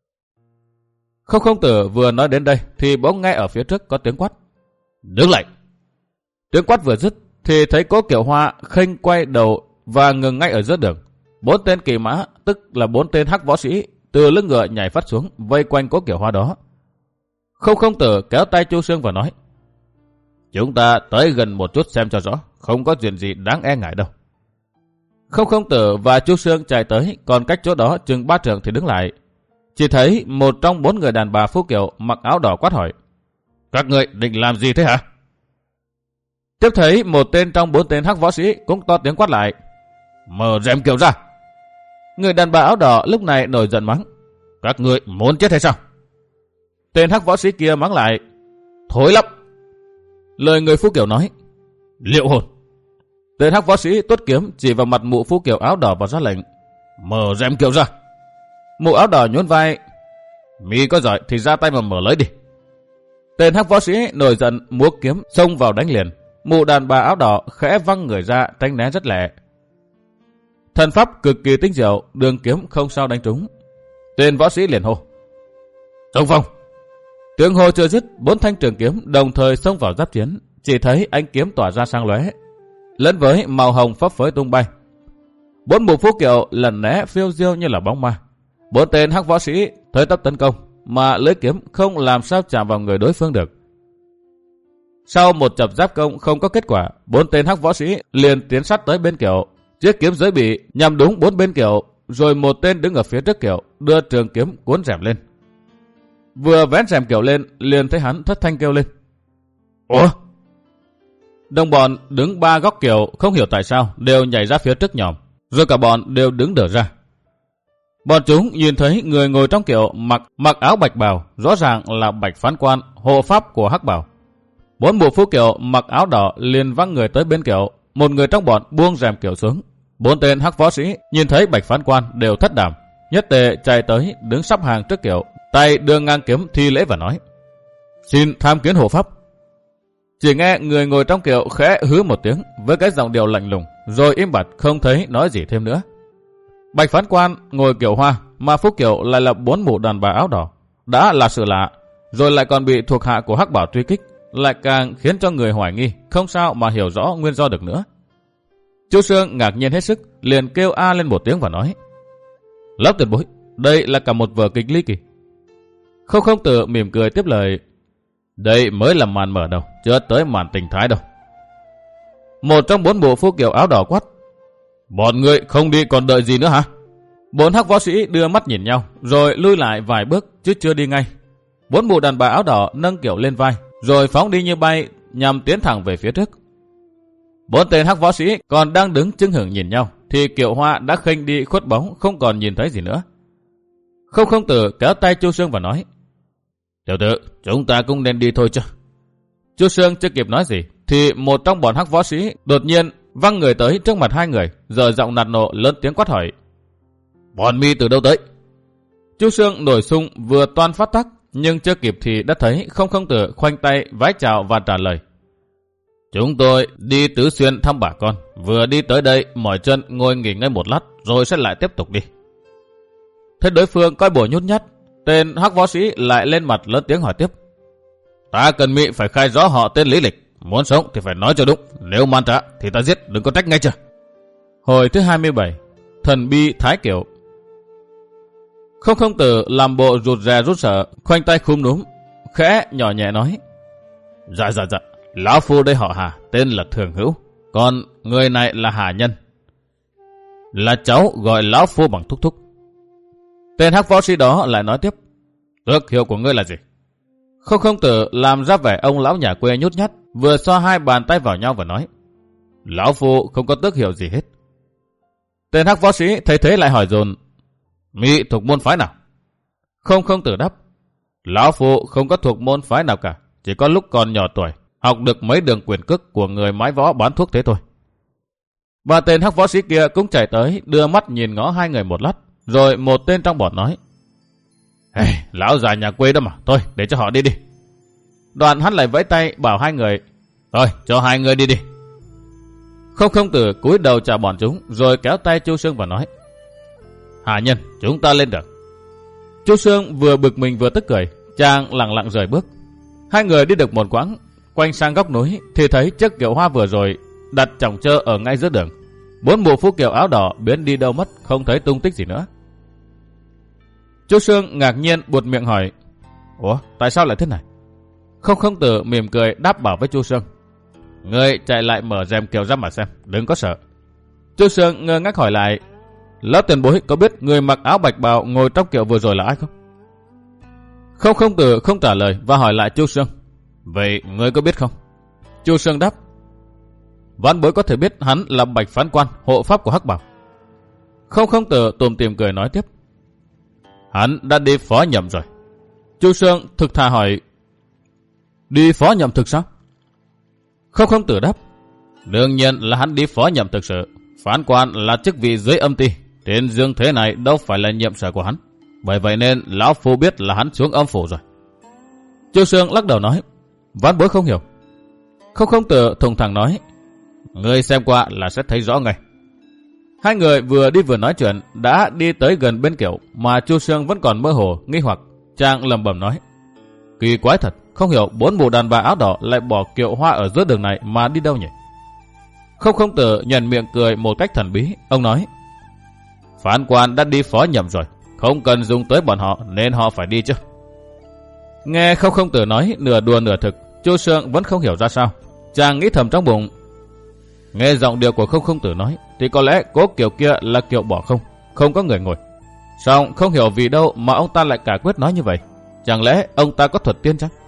Không Không Tử vừa nói đến đây thì bỗng nghe ở phía trước có tiếng quát: Đứng lại! Tiếng quát vừa dứt thì thấy cố kiệu hoa khinh quay đầu và ngừng ngay ở giữa đường. Bốn tên kỳ mã, tức là bốn tên hắc võ sĩ, từ lưng ngựa nhảy phát xuống vây quanh cố kiệu hoa đó. Không Không Tử kéo tay Chu Sương và nói: Chúng ta tới gần một chút xem cho rõ, không có chuyện gì đáng e ngại đâu. Không Không Tử và Chu Sương chạy tới, còn cách chỗ đó chừng ba trượng thì đứng lại. Chỉ thấy một trong bốn người đàn bà phú kiệu mặc áo đỏ quát hỏi: Các người định làm gì thế hả? Tiếp thấy một tên trong bốn tên hắc võ sĩ cũng to tiếng quát lại: Mở rèm kiệu ra! Người đàn bà áo đỏ lúc này nổi giận mắng: Các người muốn chết hay sao? Tên hắc võ sĩ kia mắng lại: Thối lắm! Lời người phú kiệu nói: Liệu hồn! Tên hắc võ sĩ tuốt kiếm chỉ vào mặt mụ phú kiệu áo đỏ và ra lệnh: Mở rèm kiệu ra! Mụ áo đỏ nhún vai: Mi có giỏi thì ra tay mà mở lấy đi. Tên hắc võ sĩ nổi giận múa kiếm xông vào đánh liền. Mụ đàn bà áo đỏ khẽ văng người ra tránh né rất lẹ. Thần pháp cực kỳ tinh diệu, đường kiếm không sao đánh trúng. Tên võ sĩ liền hô: Xông phong! Tiếng hô chưa dứt, bốn thanh trường kiếm đồng thời xông vào giáp chiến. Chỉ thấy ánh kiếm tỏa ra sang lóe, lẫn với màu hồng phấp phới tung bay. Bốn mụ phú kiệu lần né phiêu diêu như là bóng ma. Bốn tên hắc võ sĩ tới tấp tấn công, mà lưỡi kiếm không làm sao chạm vào người đối phương được. Sau một chập giáp công không có kết quả, bốn tên hắc võ sĩ liền tiến sát tới bên kiệu. Chiếc kiếm giới bị nhằm đúng bốn bên kiệu, rồi một tên đứng ở phía trước kiệu đưa trường kiếm cuốn rèm lên. Vừa vén rèm kiệu lên, liền thấy hắn thất thanh kêu lên: Ủa? Đồng bọn đứng ba góc kiệu không hiểu tại sao đều nhảy ra phía trước nhòm, rồi cả bọn đều đứng đờ ra. Bọn chúng nhìn thấy người ngồi trong kiệu mặc mặc áo bạch bào, rõ ràng là Bạch Phán Quan, hộ pháp của hắc bào. Bốn mụ phú kiệu mặc áo đỏ liền văng người tới bên kiệu, một người trong bọn buông rèm kiệu xuống. Bốn tên hắc võ sĩ nhìn thấy Bạch Phán Quan đều thất đảm, nhất tề chạy tới đứng sắp hàng trước kiệu, tay đưa ngang kiếm thi lễ và nói: Xin tham kiến hộ pháp. Chỉ nghe người ngồi trong kiệu khẽ hứ một tiếng với cái giọng điệu lạnh lùng, rồi im bặt không thấy nói gì thêm nữa. Bạch phán quan ngồi kiểu hoa, mà Phúc Kiều lại là bốn mụ đàn bà áo đỏ. Đã là sự lạ, rồi lại còn bị thuộc hạ của Hắc Bảo truy kích, lại càng khiến cho người hoài nghi, không sao mà hiểu rõ nguyên do được nữa. Chu Sương ngạc nhiên hết sức, liền kêu a lên một tiếng và nói: Lão tiền bối, đây là cả một vở kịch ly kỳ. Không Không Tử mỉm cười tiếp lời: Đây mới là màn mở đầu, chưa tới màn tình thái đâu. Một trong bốn bộ Phúc Kiều áo đỏ quát: Bọn người không đi còn đợi gì nữa hả? Bốn hắc võ sĩ đưa mắt nhìn nhau, rồi lui lại vài bước chứ chưa đi ngay. Bốn mụ đàn bà áo đỏ nâng Kiều lên vai, rồi phóng đi như bay nhằm tiến thẳng về phía trước. Bốn tên hắc võ sĩ còn đang đứng chưng hửng nhìn nhau, thì Kiều Hoa đã khênh đi khuất bóng, không còn nhìn thấy gì nữa. Không Không Tử kéo tay Chu Sương và nói: Tiểu tử, chúng ta cũng nên đi thôi chứ. Chu Sương chưa kịp nói gì, thì một trong bọn hắc võ sĩ đột nhiên văng người tới trước mặt hai người, giờ giọng nạt nộ lớn tiếng quát hỏi: Bọn mi từ đâu tới? Chu Sương nổi sung vừa toan phát tắc, nhưng chưa kịp thì đã thấy Không Không Tử khoanh tay vái chào và trả lời: Chúng tôi đi Tứ Xuyên thăm bà con, vừa đi tới đây mỏi chân ngồi nghỉ ngơi một lát rồi sẽ lại tiếp tục đi. Thế đối phương coi bộ nhút nhát, tên hắc võ sĩ lại lên mặt lớn tiếng hỏi tiếp: Ta cần mị phải khai rõ họ tên lý lịch, muốn sống thì phải nói cho đúng, nếu man trá thì ta giết, đừng có trách ngay chưa. Hồi thứ hai mươi bảy, Thần bi Thái Kiều. Không Không Tử làm bộ rụt rè rút sợ, khoanh tay khúm núm, khẽ nhỏ nhẹ nói: Dạ dạ dạ, lão phu đây họ Hà, tên là Thường Hữu, còn người này là Hà Nhân, là cháu gọi lão phu bằng thúc thúc. Tên hắc võ sĩ đó lại nói tiếp: Tước hiệu của ngươi là gì? Không Không Tử làm ra vẻ ông lão nhà quê nhút nhát, vừa xoa hai bàn tay vào nhau và nói: Lão phu không có tước hiệu gì hết. Tên hắc võ sĩ thấy thế lại hỏi dồn: Mỹ thuộc môn phái nào? Không Không Tử đáp: Lão phu không có thuộc môn phái nào cả, chỉ có lúc còn nhỏ tuổi học được mấy đường quyền cước của người mái võ bán thuốc thế thôi. Và tên hắc võ sĩ kia cũng chạy tới, đưa mắt nhìn ngó hai người một lát, rồi một tên trong bọn nói: Hey, lão già nhà quê đó mà, thôi để cho họ đi đi. Đoạn hắn lại vẫy tay bảo hai người: Thôi cho hai người đi đi. Không Không Tử cúi đầu chào bọn chúng, rồi kéo tay Chu Sương và nói: Hà Nhân, chúng ta lên được. Chu Sương vừa bực mình vừa tức cười, chàng lặng lặng rời bước. Hai người đi được một quãng, quanh sang góc núi thì thấy chiếc kiệu hoa vừa rồi đặt chỏng chơ ở ngay giữa đường. Bốn bộ Phúc Kiều áo đỏ biến đi đâu mất, không thấy tung tích gì nữa. Chu Sương ngạc nhiên buột miệng hỏi: Ủa, tại sao lại thế này? Không Không Tử mỉm cười đáp bảo với Chu Sương: Ngươi chạy lại mở rèm kiệu ra mà xem, đừng có sợ. Chu Sương ngơ ngác hỏi lại: Lão tiền bối có biết người mặc áo bạch bào ngồi trong kiệu vừa rồi là ai không? Không Không Tử không trả lời và hỏi lại Chu Sương: Vậy ngươi có biết không? Chu Sương đáp: Vãn bối có thể biết hắn là Bạch phán quan, hộ pháp của Hắc Bảo. Không Không Tử tủm tỉm cười nói tiếp: Hắn đã đi phó nhậm rồi. Chu Sương thực thà hỏi: Đi phó nhậm thực sao? Không Không Tử đáp: Đương nhiên là hắn đi phó nhậm thực sự. Phán quan là chức vị dưới âm ty, trên dương thế này đâu phải là nhiệm sở của hắn. Bởi vậy nên lão phu biết là hắn xuống âm phủ rồi. Chu Sương lắc đầu nói: Vãn bối không hiểu. Không Không Tử thùng thẳng nói: Ngươi xem qua là sẽ thấy rõ ngay. Hai người vừa đi vừa nói chuyện, đã đi tới gần bên kiệu mà Chu Sương vẫn còn mơ hồ nghi hoặc. Chàng lẩm bẩm nói: Kỳ quái thật, không hiểu bốn mụ đàn bà áo đỏ lại bỏ kiệu hoa ở giữa đường này mà đi đâu nhỉ? Không Không Tử nhận miệng cười một cách thần bí. Ông nói: Phán quan đã đi phó nhậm rồi, không cần dùng tới bọn họ nên họ phải đi chứ. Nghe Không Không Tử nói nửa đùa nửa thực, Chu Sương vẫn không hiểu ra sao. Chàng nghĩ thầm trong bụng: Nghe giọng điệu của Không Không Tử nói thì có lẽ cố kiệu kia là kiệu bỏ không, không có người ngồi. Song không hiểu vì đâu mà ông ta lại cả quyết nói như vậy. Chẳng lẽ ông ta có thuật tiên chăng?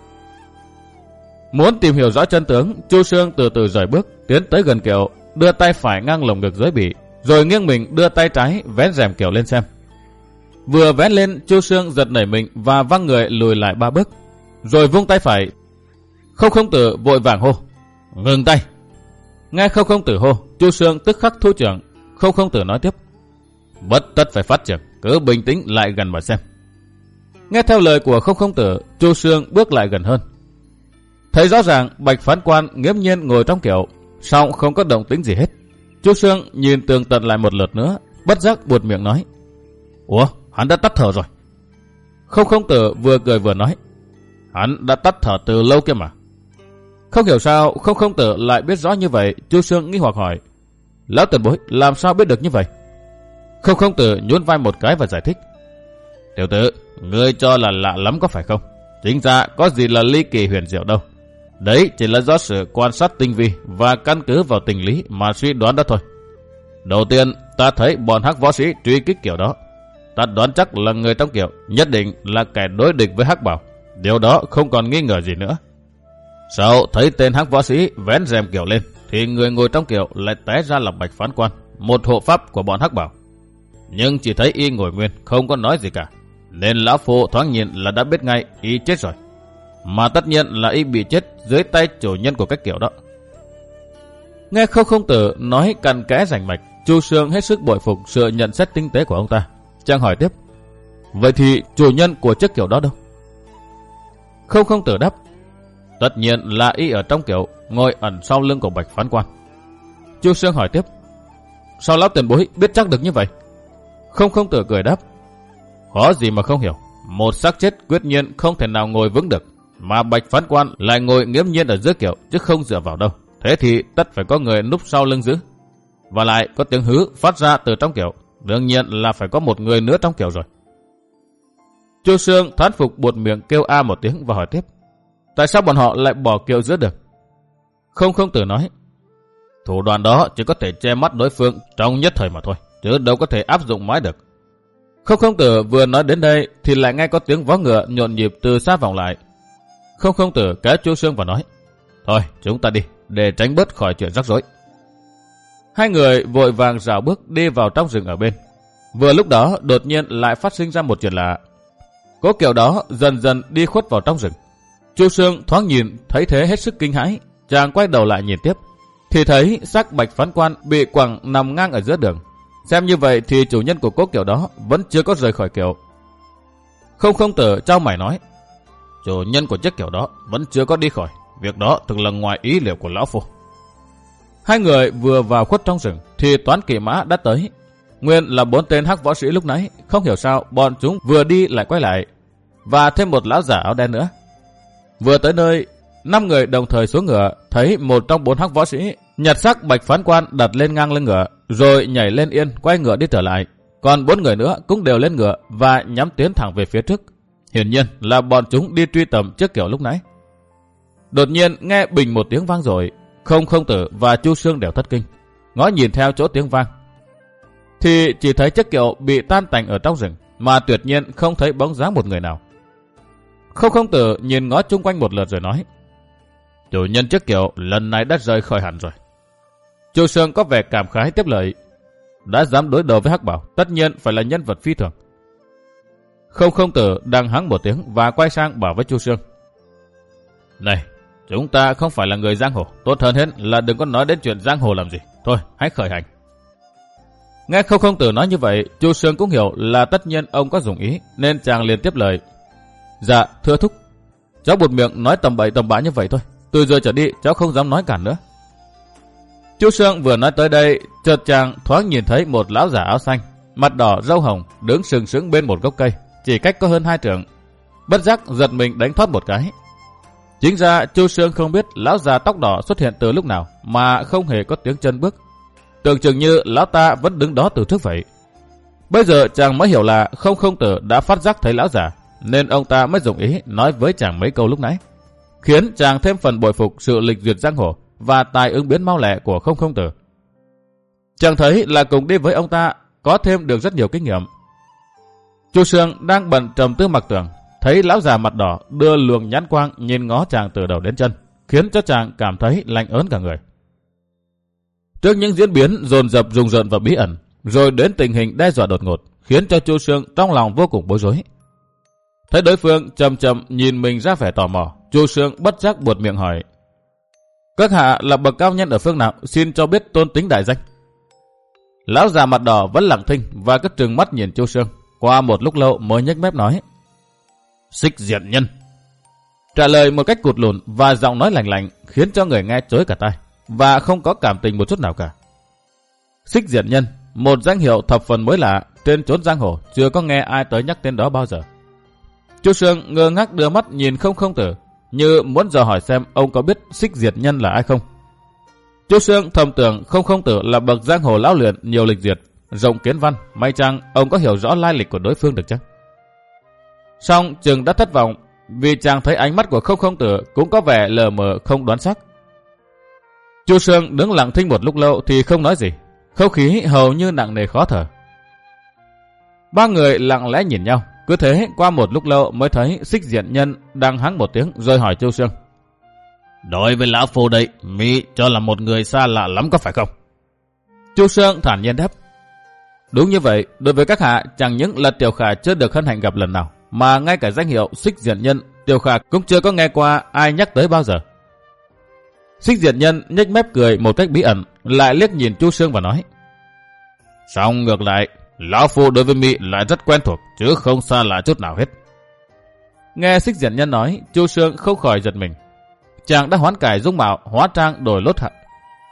Muốn tìm hiểu rõ chân tướng, Chu Sương từ từ rời bước tiến tới gần kiệu, đưa tay phải ngang lồng ngực dưới bỉ, rồi nghiêng mình đưa tay trái vén rèm kiệu lên xem. Vừa vén lên, Chu Sương giật nảy mình và văng người lùi lại ba bước, rồi vung tay phải. Không Không Tử vội vàng hô: Ngừng tay! Nghe Không Không Tử hô, Chu Sương tức khắc thu trưởng. Không Không Tử nói tiếp: Bất tất phải phát triển, cứ bình tĩnh lại gần mà xem. Nghe theo lời của Không Không Tử, Chu Sương bước lại gần hơn. Thấy rõ ràng Bạch phán quan nghiễm nhiên ngồi trong kiệu, song không có động tĩnh gì hết. Chu Sương nhìn tường tận lại một lượt nữa, bất giác buột miệng nói: Ủa, hắn đã tắt thở rồi. Không Không Tử vừa cười vừa nói: Hắn đã tắt thở từ lâu kia mà. Không hiểu sao Không Không Tử lại biết rõ như vậy. Chu Sương nghi hoặc hỏi: Lão tiền bối làm sao biết được như vậy? Không Không Tử nhún vai một cái và giải thích: Tiểu tử, ngươi cho là lạ lắm có phải không? Chính ra có gì là ly kỳ huyền diệu đâu. Đấy chỉ là do sự quan sát tinh vi và căn cứ vào tình lý mà suy đoán đó thôi. Đầu tiên, ta thấy bọn hắc võ sĩ truy kích kiểu đó. Ta đoán chắc là người trong kiểu nhất định là kẻ đối địch với hắc bảo. Điều đó không còn nghi ngờ gì nữa. Sau thấy tên hắc võ sĩ vén rèm kiểu lên, thì người ngồi trong kiểu lại té ra là Bạch Phán Quan, một hộ pháp của bọn hắc bảo. Nhưng chỉ thấy y ngồi nguyên, không có nói gì cả, nên lão phu thoáng nhìn là đã biết ngay y chết rồi. Mà tất nhiên là y bị chết dưới tay chủ nhân của cái kiểu đó. Nghe Không Không Tử nói cặn kẽ rành mạch, Chu Sương hết sức bội phục sự nhận xét tinh tế của ông ta. Chàng hỏi tiếp: Vậy thì chủ nhân của chiếc kiểu đó đâu? Không Không Tử đáp: Tất nhiên là y ở trong kiểu, ngồi ẩn sau lưng của Bạch Phán Quan. Chu Sương hỏi tiếp: Sao lão tiền bối biết chắc được như vậy? Không Không Tử cười đáp: Khó gì mà không hiểu. Một xác chết quyết nhiên không thể nào ngồi vững được, mà Bạch Phán Quan lại ngồi nghiễm nhiên ở dưới kiểu chứ không dựa vào đâu. Thế thì tất phải có người núp sau lưng giữ. Và lại có tiếng hứ phát ra từ trong kiểu, đương nhiên là phải có một người nữa trong kiểu rồi. Chu Sương thán phục buột miệng kêu a một tiếng và hỏi tiếp: Tại sao bọn họ lại bỏ kiểu giữa được? Không Không Tử nói: Thủ đoạn đó chỉ có thể che mắt đối phương trong nhất thời mà thôi, chứ đâu có thể áp dụng mãi được. Không Không Tử vừa nói đến đây thì lại nghe có tiếng vó ngựa nhộn nhịp từ xa vọng lại. Không Không Tử kéo Chu Sương và nói: Thôi chúng ta đi, để tránh bớt khỏi chuyện rắc rối. Hai người vội vàng rảo bước đi vào trong rừng ở bên. Vừa lúc đó đột nhiên lại phát sinh ra một chuyện lạ. Cố kiểu đó dần dần đi khuất vào trong rừng. Chu Sương thoáng nhìn thấy thế hết sức kinh hãi. Chàng quay đầu lại nhìn tiếp, thì thấy xác Bạch Phán Quan bị quẳng nằm ngang ở giữa đường. Xem như vậy thì chủ nhân của cố kiểu đó vẫn chưa có rời khỏi kiểu. Không Không Tử trao mày nói: Chủ nhân của chiếc kiểu đó vẫn chưa có đi khỏi. Việc đó thực là ngoài ý liệu của lão phu. Hai người vừa vào khuất trong rừng thì toán kỵ mã đã tới. Nguyên là bốn tên hắc võ sĩ lúc nãy, không hiểu sao bọn chúng vừa đi lại quay lại, và thêm một lão giả áo đen nữa. Vừa tới nơi, năm người đồng thời xuống ngựa, thấy một trong bốn hắc võ sĩ nhặt xác Bạch Phán Quan đặt lên ngang lưng ngựa, rồi nhảy lên yên quay ngựa đi trở lại. Còn bốn người nữa cũng đều lên ngựa và nhắm tiến thẳng về phía trước. Hiển nhiên là bọn chúng đi truy tầm chiếc kiểu lúc nãy. Đột nhiên nghe bình một tiếng vang rồi, Không Không Tử và Chu Sương đều thất kinh, ngó nhìn theo chỗ tiếng vang, thì chỉ thấy chiếc kiệu bị tan tành ở trong rừng, mà tuyệt nhiên không thấy bóng dáng một người nào. Không Không Tử nhìn ngó chung quanh một lượt rồi nói: Chủ nhân chiếc kiệu lần này đã rời khỏi hẳn rồi. Chu Sương có vẻ cảm khái tiếp lời: Đã dám đối đầu với hắc bảo, tất nhiên phải là nhân vật phi thường. Không Không Tử đang hắng một tiếng và quay sang bảo với Chu Sương: Này, chúng ta không phải là người giang hồ, tốt hơn hết là đừng có nói đến chuyện giang hồ làm gì. Thôi, hãy khởi hành. Nghe Không Không Tử nói như vậy, Chu Sương cũng hiểu là tất nhiên ông có dùng ý, nên chàng liền tiếp lời: Dạ, thưa thúc, cháu buột miệng nói tầm bậy tầm bạ như vậy thôi. Từ giờ trở đi, cháu không dám nói cản nữa. Chu Sương vừa nói tới đây, chợt chàng thoáng nhìn thấy một lão giả áo xanh, mặt đỏ râu hồng, đứng sừng sững bên một gốc cây, chỉ cách có hơn hai trượng. Bất giác giật mình đánh thoát một cái. Chính ra Chu Sương không biết lão già tóc đỏ xuất hiện từ lúc nào mà không hề có tiếng chân bước, tưởng chừng như lão ta vẫn đứng đó từ trước vậy. Bây giờ chàng mới hiểu là Không Không Tử đã phát giác thấy lão già, nên ông ta mới dùng ý nói với chàng mấy câu lúc nãy, khiến chàng thêm phần bội phục sự lịch duyệt giang hồ và tài ứng biến mau lẹ của Không Không Tử. Chàng thấy là cùng đi với ông ta có thêm được rất nhiều kinh nghiệm. Chu Sương đang bận trầm tư mặc tưởng, thấy lão già mặt đỏ đưa luồng nhãn quang nhìn ngó chàng từ đầu đến chân, khiến cho chàng cảm thấy lạnh ớn cả người. Trước những diễn biến dồn dập rùng rợn và bí ẩn, rồi đến tình hình đe dọa đột ngột, khiến cho Chu Sương trong lòng vô cùng bối rối. Thấy đối phương chậm chậm nhìn mình ra vẻ tò mò, Chu Sương bất giác buột miệng hỏi: Các hạ là bậc cao nhân ở phương nào, xin cho biết tôn tính đại danh. Lão già mặt đỏ vẫn lặng thinh và cứ trừng mắt nhìn Chu Sương, qua một lúc lâu mới nhếch mép nói: Xích Diện Nhân. Trả lời một cách cụt lùn và giọng nói lạnh lạnh, khiến cho người nghe chối cả tai và không có cảm tình một chút nào cả. Xích Diện Nhân một danh hiệu thập phần mới lạ, trên chốn giang hồ chưa có nghe ai tới nhắc tên đó bao giờ. Chu Sương ngơ ngác đưa mắt nhìn Không Không Tử, như muốn dò hỏi xem ông có biết Xích Diệt Nhân là ai không. Chu Sương thầm tưởng Không Không Tử là bậc giang hồ lão luyện nhiều lịch duyệt, rộng kiến văn, may chăng ông có hiểu rõ lai lịch của đối phương được chăng? Song chừng đã thất vọng, vì chàng thấy ánh mắt của Không Không Tử cũng có vẻ lờ mờ không đoán sắc. Chu Sương đứng lặng thinh một lúc lâu thì không nói gì, không khí hầu như nặng nề khó thở. Ba người lặng lẽ nhìn nhau, cứ thế qua một lúc lâu mới thấy Xích Diệt Nhân đang hắng một tiếng rồi hỏi Chu Sương: "Đối với lão phu đây, mi cho là một người xa lạ lắm có phải không?" Chu Sương thản nhiên đáp: "Đúng như vậy, đối với các hạ chẳng những là Tiểu Khả chưa được hân hạnh gặp lần nào, mà ngay cả danh hiệu Xích Diệt Nhân, Tiểu Khả cũng chưa có nghe qua ai nhắc tới bao giờ." Xích Diệt Nhân nhếch mép cười một cách bí ẩn, lại liếc nhìn Chu Sương và nói: "Song ngược lại, lão phu đối với mi lại rất quen thuộc, chứ không xa lạ chút nào hết." Nghe Xích Diệt Nhân nói, Chu Sương không khỏi giật mình. Chàng đã hoán cải dung mạo, hóa trang đổi lốt hẳn,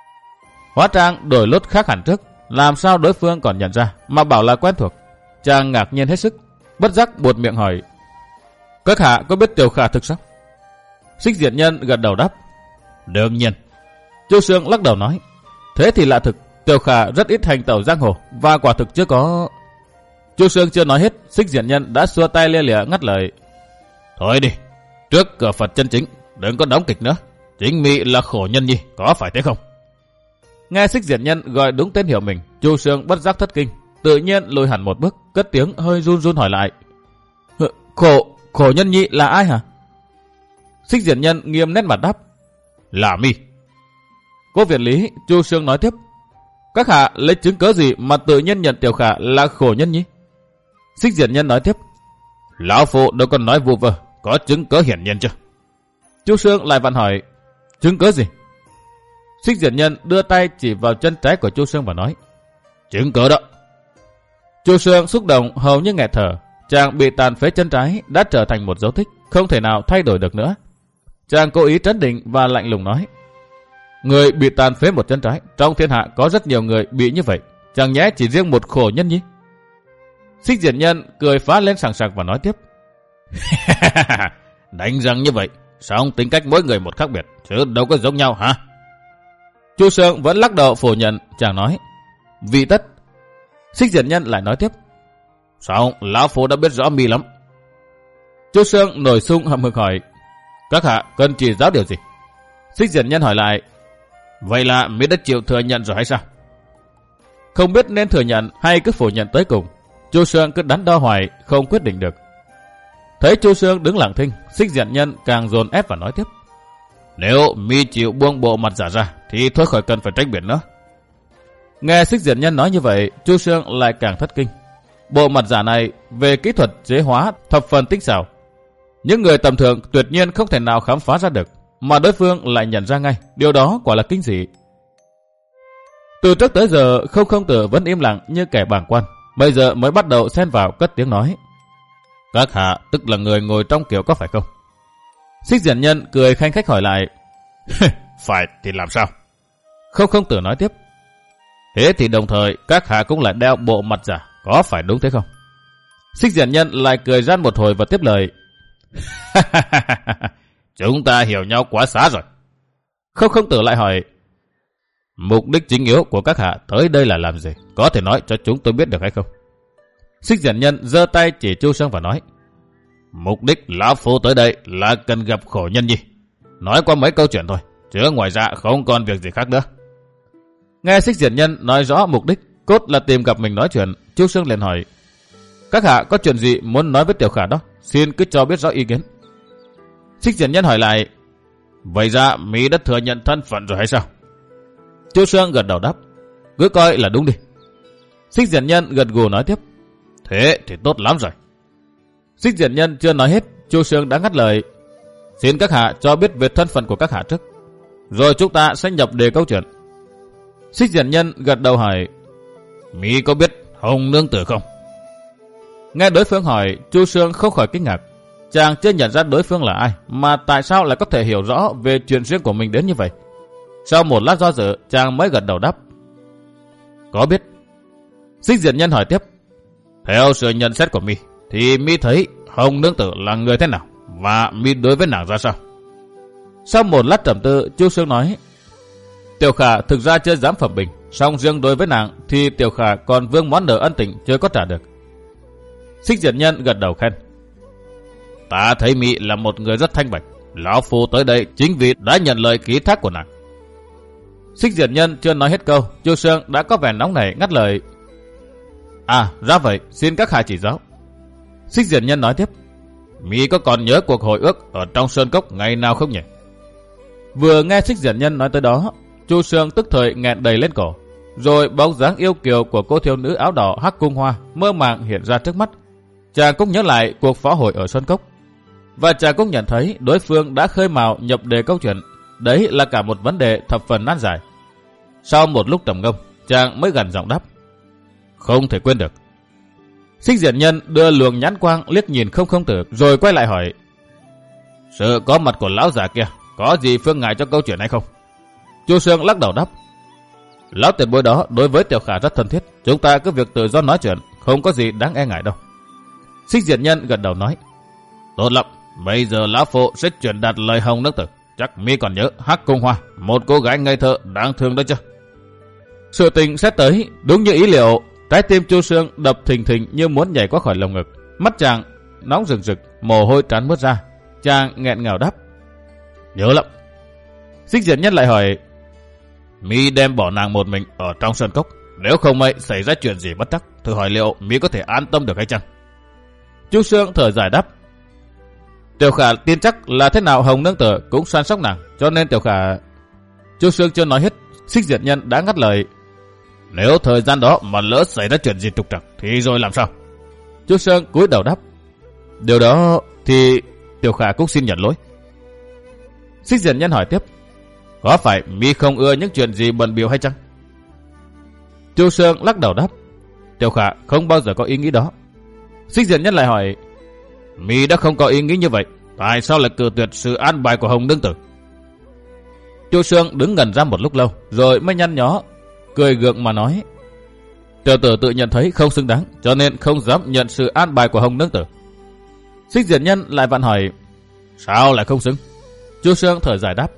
hóa trang đổi lốt khác hẳn trước, làm sao đối phương còn nhận ra mà bảo là quen thuộc. Chàng ngạc nhiên hết sức, bất giác buột miệng hỏi: "Các hạ có biết Tiểu Khả thực sao?" Xích Diệt Nhân gật đầu đáp: "Đương nhiên." Chu Sương lắc đầu nói: "Thế thì lạ thực, Tiểu Khả rất ít hành tẩu giang hồ và quả thực chưa có..." Chu Sương chưa nói hết, Xích Diệt Nhân đã xua tay lia lịa ngắt lời: "Thôi đi, trước cửa Phật chân chính, đừng có đóng kịch nữa. Chính mi là Khổ Nhân Nhi, có phải thế không?" Nghe Xích Diệt Nhân gọi đúng tên hiệu mình, Chu Sương bất giác thất kinh, tự nhiên lùi hẳn một bước, cất tiếng hơi run run hỏi lại: Khổ, Khổ Nhân Nhi là ai hả?" Xích Diệt Nhân nghiêm nét mặt đáp: "Là mi." Cô Việt Lý, Chu Sương nói tiếp: "Các hạ lấy chứng cớ gì mà tự nhiên nhận Tiểu Khả là Khổ Nhân Nhi?" Xích Diệt Nhân nói tiếp: "Lão phu đâu còn nói vu vơ, có chứng cớ hiển nhiên chưa?" Chu Sương lại vặn hỏi: "Chứng cớ gì?" Xích Diệt Nhân đưa tay chỉ vào chân trái của Chu Sương và nói: "Chứng cớ đó." Chu Sương xúc động hầu như nghẹt thở, chàng bị tàn phế chân trái đã trở thành một dấu tích, không thể nào thay đổi được nữa. Chàng cố ý trấn định và lạnh lùng nói: "Người bị tàn phế một chân trái, trong thiên hạ có rất nhiều người bị như vậy, chẳng nhẽ chỉ riêng một Khổ Nhân Nhi?" Xích Diệt Nhân cười phá lên sảng sặc và nói tiếp: "Đánh rằng như vậy, song tính cách mỗi người một khác biệt, chứ đâu có giống nhau hả?" Chu Sương vẫn lắc đầu phủ nhận, chàng nói: "Vì tất." Xích Diệt Nhân lại nói tiếp: "Song lão phu đã biết rõ mi lắm." Chu Sương nổi sung hậm hực hỏi: "Các hạ cần chỉ giáo điều gì?" Xích Diệt Nhân hỏi lại: "Vậy là mi đã chịu thừa nhận rồi hay sao?" Không biết nên thừa nhận hay cứ phủ nhận tới cùng, Chu Sương cứ đắn đo hoài không quyết định được. Thấy Chu Sương đứng lặng thinh, Xích Diệt Nhân càng dồn ép và nói tiếp: "Nếu mi chịu buông bộ mặt giả ra thì thôi khỏi cần phải tranh biện nữa." Nghe Xích Diệt Nhân nói như vậy, Chu Sương lại càng thất kinh. Bộ mặt giả này về kỹ thuật chế hóa thập phần tinh xảo, những người tầm thường tuyệt nhiên không thể nào khám phá ra được, mà đối phương lại nhận ra ngay, điều đó quả là kinh dị. Từ trước tới giờ Không Không Tử vẫn im lặng như kẻ bàng quan, bây giờ mới bắt đầu xen vào cất tiếng nói: "Các hạ tức là người ngồi trong kiệu có phải không?" Xích Diệt Nhân cười khanh khách hỏi lại: "Phải thì làm sao?" Không Không Tử nói tiếp: "Thế thì đồng thời các hạ cũng lại đeo bộ mặt giả, có phải đúng thế không?" Xích Diệt Nhân lại cười gian một hồi và tiếp lời: "Chúng ta hiểu nhau quá xá rồi." Không Không Tử lại hỏi: "Mục đích chính yếu của các hạ tới đây là làm gì? Có thể nói cho chúng tôi biết được hay không?" Xích Diệt Nhân giơ tay chỉ Chu Sương và nói: "Mục đích lão phu tới đây là cần gặp Khổ Nhân Nhi. Nói qua mấy câu chuyện thôi, chứ ngoài ra không còn việc gì khác nữa." Nghe Xích Diệt Nhân nói rõ mục đích, cốt là tìm gặp mình nói chuyện, Chu Sương liền hỏi: "Các hạ có chuyện gì muốn nói với Tiểu Khả đó? Xin cứ cho biết rõ ý kiến." Xích Diệt Nhân hỏi lại: "Vậy ra mi đã thừa nhận thân phận rồi hay sao?" Chu Sương gật đầu đáp: "Cứ coi là đúng đi." Xích Diệt Nhân gật gù nói tiếp: "Thế thì tốt lắm rồi." Xích Diệt Nhân chưa nói hết, Chu Sương đã ngắt lời: "Xin các hạ cho biết về thân phận của các hạ trước, rồi chúng ta sẽ nhập đề câu chuyện." Xích Diệt Nhân gật đầu hỏi: "Mi có biết Hồng Nương Tử không?" Nghe đối phương hỏi, Chu Sương không khỏi kinh ngạc. Chàng chưa nhận ra đối phương là ai, mà tại sao lại có thể hiểu rõ về chuyện riêng của mình đến như vậy. Sau một lát do dự, chàng mới gật đầu đáp: "Có biết." Xích Diệt Nhân hỏi tiếp. Theo sự nhận xét của mi thì mi thấy Hồng Nương Tử là người thế nào và mi đối với nàng ra sao? Sau một lát trầm tư, Chu Sương nói. Tiểu Khả thực ra chưa dám phẩm bình, song riêng đối với nàng thì Tiểu Khả còn vương món nợ ân tình chưa có trả được. Xích Diệt Nhân gật đầu khen. Ta thấy mi là một người rất thanh bạch. Lão phu tới đây chính vì đã nhận lời ký thác của nàng. Xích Diệt Nhân chưa nói hết câu, Chu Sương đã có vẻ nóng nảy ngắt lời. À, ra vậy, xin các hạ chỉ giáo. Xích Diệt Nhân nói tiếp. Mi có còn nhớ cuộc hội ước ở trong sơn cốc ngày nào không nhỉ? Vừa nghe Xích Diệt Nhân nói tới đó, Chu Sương tức thời nghẹn đầy lên cổ, rồi bóng dáng yêu kiều của cô thiếu nữ áo đỏ Hắc Cung Hoa mơ màng hiện ra trước mắt. Chàng cũng nhớ lại cuộc phá hội ở sơn cốc, và chàng cũng nhận thấy đối phương đã khơi mào nhập đề câu chuyện. Đấy là cả một vấn đề thập phần nan giải. Sau một lúc trầm ngâm, chàng mới gằn giọng đáp. Không thể quên được. Xích Diệt Nhân đưa luồng nhãn quang liếc nhìn Không Không Tử, rồi quay lại hỏi. Sự có mặt của lão già kia có gì phương ngại cho câu chuyện hay không? Chu Sương lắc đầu đáp. Lão tiền bối đó đối với Tiểu Khả rất thân thiết, chúng ta cứ việc tự do nói chuyện, không có gì đáng e ngại đâu. Xích Diệt Nhân gật đầu nói. Tốt lắm, bây giờ lão phụ sẽ truyền đạt lời Hồng Nương Tử. Chắc mi còn nhớ Hắc Cung Hoa, một cô gái ngây thơ đáng thương đó chứ? Sự tình sẽ tới đúng như ý liệu. Trái tim Chu Sương đập thình thình như muốn nhảy qua khỏi lồng ngực. Mắt chàng nóng rực rực, mồ hôi trán mướt ra. Chàng nghẹn ngào đáp. Nhớ lắm. Xích Diệt Nhân lại hỏi. Mi đem bỏ nàng một mình ở trong sơn cốc, nếu không may xảy ra chuyện gì bất trắc, thử hỏi liệu mi có thể an tâm được hay chăng? Chu Sương thở dài đáp. Tiểu Khả tin chắc là thế nào Hồng Nương Tử cũng săn sóc nàng, cho nên Tiểu Khả... Chu Sương chưa nói hết, Xích Diệt Nhân đã ngắt lời. Nếu thời gian đó mà lỡ xảy ra chuyện gì trục trặc thì rồi làm sao? Chu Sương cúi đầu đáp. Điều đó thì Tiểu Khả cũng xin nhận lỗi. Xích Diệt Nhân hỏi tiếp. Có phải mi không ưa những chuyện gì bận bịu hay chăng? Chu Sương lắc đầu đáp. Tiểu Khả không bao giờ có ý nghĩ đó. Xích Diệt Nhân lại hỏi. Mi đã không có ý nghĩ như vậy, tại sao lại cự tuyệt sự an bài của Hồng Nương Tử? Chu Sương đứng ngẩn ra một lúc lâu, rồi mới nhăn nhó, cười gượng mà nói. Tiểu tử tự nhận thấy không xứng đáng, cho nên không dám nhận sự an bài của Hồng Nương Tử. Xích Diệt Nhân lại vặn hỏi. Sao lại không xứng? Chu Sương thở dài đáp.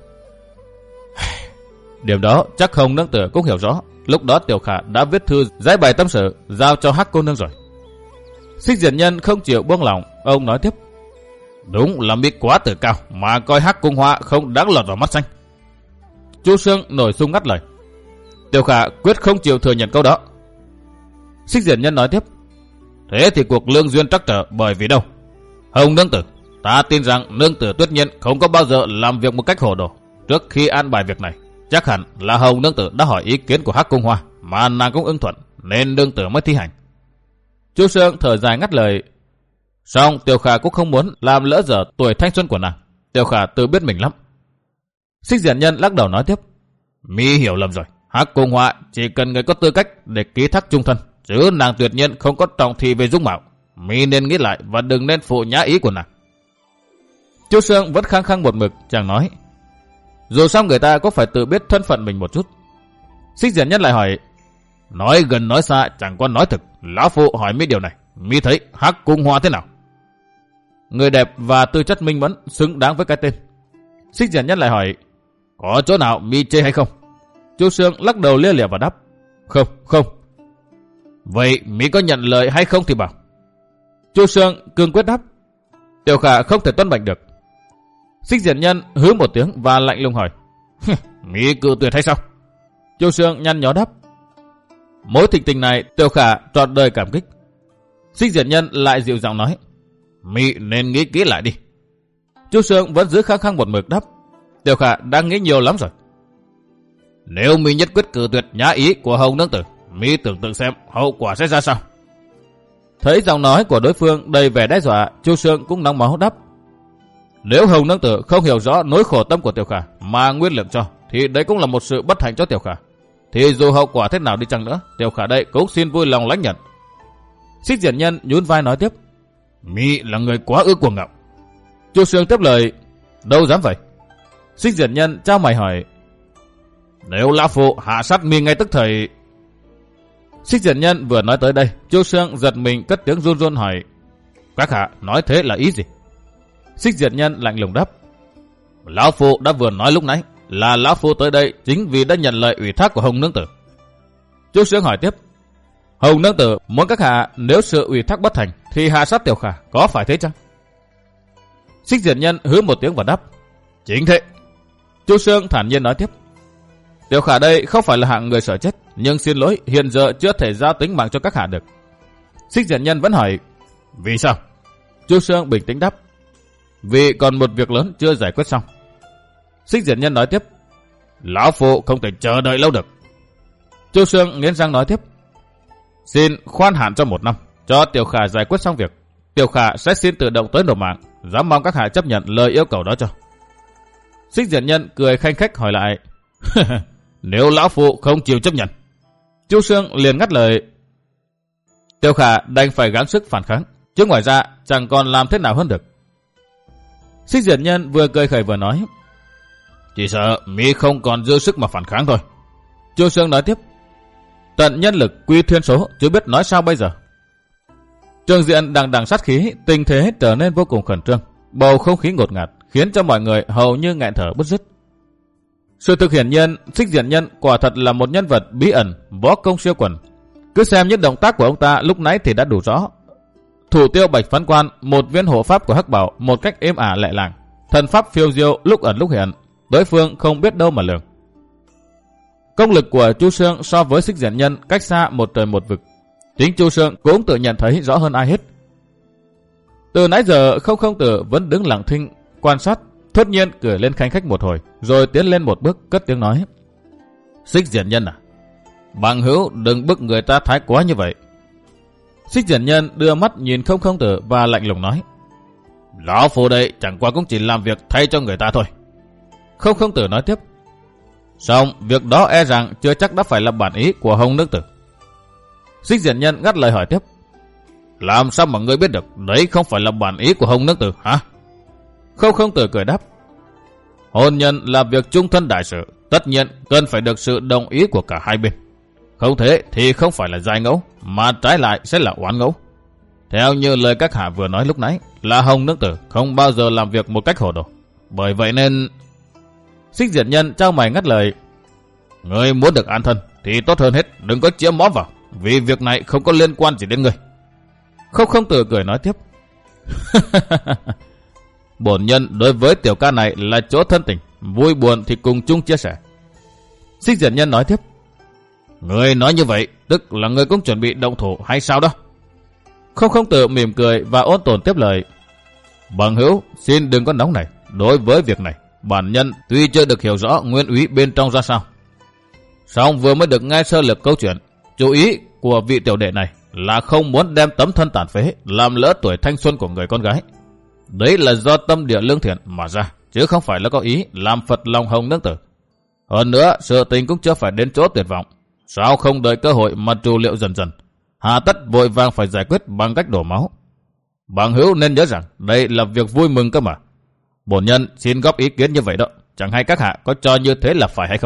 Điểm đó chắc Hồng Nương Tử cũng hiểu rõ. Lúc đó Tiểu Khả đã viết thư giải bày tâm sự giao cho Hắc cô nương rồi. Xích Diệt Nhân không chịu buông lòng, ông nói tiếp. Đúng là mi quá tự cao mà coi Hắc Cung Hoa không đáng lọt vào mắt xanh. Chu Sương nổi xung ngắt lời. Tiểu Khả quyết không chịu thừa nhận câu đó. Xích Diệt Nhân nói tiếp. Thế thì cuộc lương duyên trắc trở bởi vì đâu? Hồng Nương Tử, ta tin rằng Nương Tử Tuyết Nhiên không có bao giờ làm việc một cách hồ đồ. Trước khi an bài việc này, chắc hẳn là Hồng Nương Tử đã hỏi ý kiến của Hắc Cung Hoa, mà nàng cũng ưng thuận, nên Nương Tử mới thi hành. Chu Sương thở dài ngắt lời. Song Tiểu Khả cũng không muốn làm lỡ dở tuổi thanh xuân của nàng. Tiểu Khả tự biết mình lắm. Xích Diệt Nhân lắc đầu nói tiếp. Mi hiểu lầm rồi. Hắc Cung Hoa chỉ cần người có tư cách để ký thác chung thân, chứ nàng tuyệt nhiên không có trọng thị về dung mạo. Mi nên nghĩ lại và đừng nên phụ nhã ý của nàng. Chu Sương vẫn khăng khăng một mực, chàng nói. Dù sao người ta có phải tự biết thân phận mình một chút. Xích Diệt Nhân lại hỏi. Nói gần nói xa chẳng có nói thực. Lão phụ hỏi mi điều này, mi thấy Hắc Cung Hoa thế nào? Người đẹp và tư chất minh mẫn, xứng đáng với cái tên. Xích Diệt Nhân lại hỏi. Có chỗ nào mi chê hay không? Chu Sương lắc đầu lia lịa và đáp. Không, không. Vậy mi có nhận lời hay không thì bảo. Chu Sương cương quyết đáp. Tiểu Khả không thể tuân mệnh được. Xích Diệt Nhân hứ một tiếng và lạnh lùng hỏi. Mi cự tuyệt hay sao? Chu Sương nhăn nhó đáp. Mối tình tình này Tiểu Khả trọn đời cảm kích. Xích Diệt Nhân lại dịu giọng nói. Mi nên nghĩ kỹ lại đi. Chu Sương vẫn giữ khăng khăng một mực đáp. Tiểu Khả đang nghĩ nhiều lắm rồi. Nếu mi nhất quyết cự tuyệt nhã ý của Hồng Nương Tử, mi tưởng tượng xem hậu quả sẽ ra sao. Thấy giọng nói của đối phương đầy vẻ đe dọa, Chu Sương cũng nóng máu đáp. Nếu Hồng Nương Tử không hiểu rõ nỗi khổ tâm của Tiểu Khả mà nguyên lượng cho, thì đấy cũng là một sự bất hạnh cho Tiểu Khả. Thì dù hậu quả thế nào đi chăng nữa, Tiểu Khả đây cũng xin vui lòng lãnh nhận. Xích Diệt Nhân nhún vai nói tiếp. Mi là người quá ư cuồng ngạo. Chu Sương tiếp lời. Đâu dám vậy. Xích Diệt Nhân trao mày hỏi. Nếu lão phụ hạ sát mi ngay tức thời. Xích Diệt Nhân vừa nói tới đây, Chu Sương giật mình cất tiếng run run hỏi: Các hạ nói thế là ý gì? Xích Diệt Nhân lạnh lùng đáp: Lão Phu đã vừa nói lúc nãy là Lão Phu tới đây chính vì đã nhận lời ủy thác của Hồng Nương Tử. Chu Sương hỏi tiếp: Hồng Nương Tử muốn các hạ nếu sự ủy thác bất thành thì hạ sát Tiểu Khả, có phải thế chăng? Xích Diệt Nhân hứ một tiếng và đáp: Chính thế. Chu Sương thản nhiên nói tiếp: Tiểu Khả đây không phải là hạng người sợ chết, nhưng xin lỗi hiện giờ chưa thể giao tính mạng cho các hạ được. Xích Diệt Nhân vẫn hỏi: Vì sao? Chu Sương bình tĩnh đáp: Vì còn một việc lớn chưa giải quyết xong. Xích Diệt Nhân nói tiếp: Lão Phu không thể chờ đợi lâu được. Chu Sương nghiến răng nói tiếp: Xin khoan hạn cho một năm, cho Tiểu Khả giải quyết xong việc. Tiểu Khả sẽ xin tự động tới nộp mạng, dám mong các hạ chấp nhận lời yêu cầu đó cho. Xích Diệt Nhân cười khanh khách hỏi lại: Nếu Lão Phu không chịu chấp nhận? Chu Sương liền ngắt lời: Tiểu Khả đành phải gắng sức phản kháng, chứ ngoài ra chẳng còn làm thế nào hơn được. Xích Diệt Nhân vừa cười khẩy vừa nói: Chỉ sợ mi không còn dư sức mà phản kháng thôi. Chu Sương nói tiếp: Tận nhân lực quy thiên số, chứ biết nói sao bây giờ. Trường diện đằng đằng sát khí, tình thế trở nên vô cùng khẩn trương, bầu không khí ngột ngạt khiến cho mọi người hầu như nghẹn thở bứt rứt. Sự thực hiển nhiên, Xích Diệt Nhân quả thật là một nhân vật bí ẩn, võ công siêu quần. Cứ xem những động tác của ông ta lúc nãy thì đã đủ rõ. Thủ tiêu Bạch Phán Quan, một viên hộ pháp của Hắc Bảo một cách êm ả lẹ làng, thần pháp phiêu diêu lúc ẩn lúc hiện, đối phương không biết đâu mà lường. Công lực của Chu Sương so với Xích Diệt Nhân cách xa một trời một vực. Chính Chu Sương cũng tự nhận thấy rõ hơn ai hết. Từ nãy giờ Không Không Tử vẫn đứng lặng thinh quan sát, thốt nhiên cười lên khanh khách một hồi, rồi tiến lên một bước cất tiếng nói: Xích Diệt Nhân à, bằng hữu đừng bức người ta thái quá như vậy. Xích Diệt Nhân đưa mắt nhìn Không Không Tử và lạnh lùng nói: Lão Phu đây chẳng qua cũng chỉ làm việc thay cho người ta thôi. Không Không Tử nói tiếp: Xong việc đó e rằng chưa chắc đã phải là bản ý của Hồng Nương Tử. Xích Diệt Nhân ngắt lời hỏi tiếp: Làm sao mà ngươi biết được đấy không phải là bản ý của Hồng Nương Tử hả? Không Không Tử cười đáp: Hôn nhân là việc chung thân đại sự, tất nhiên cần phải được sự đồng ý của cả hai bên. Không thế thì không phải là giai ngẫu, mà trái lại sẽ là oán ngẫu. Theo như lời các hạ vừa nói lúc nãy, là Hồng Nương Tử không bao giờ làm việc một cách hồ đồ. Bởi vậy nên... Xích Diệt Nhân trao mày ngắt lời: Ngươi muốn được an thân thì tốt hơn hết đừng có chĩa mó vào, vì việc này không có liên quan gì đến ngươi. Không Không Tử cười nói tiếp: Bổn nhân đối với tiểu ca này là chỗ thân tình, vui buồn thì cùng chung chia sẻ. Xích Diệt Nhân nói tiếp: Ngươi nói như vậy tức là ngươi cũng chuẩn bị động thủ hay sao đó? Không Không Tử mỉm cười và ôn tồn tiếp lời: Bằng hữu xin đừng có nóng này, đối với việc này bản nhân tuy chưa được hiểu rõ nguyên úy bên trong ra sao, song vừa mới được nghe sơ lược câu chuyện. Chú ý của vị tiểu đệ này là không muốn đem tấm thân tàn phế làm lỡ tuổi thanh xuân của người con gái. Đấy là do tâm địa lương thiện mà ra, chứ không phải là có ý làm phật lòng Hồng Nương Tử. Hơn nữa sự tình cũng chưa phải đến chỗ tuyệt vọng, sao không đợi cơ hội mà trù liệu dần dần, hà tất vội vàng phải giải quyết bằng cách đổ máu. Bằng hữu nên nhớ rằng đây là việc vui mừng cơ mà. Bổn nhân xin góp ý kiến như vậy đó, chẳng hay các hạ có cho như thế là phải hay không?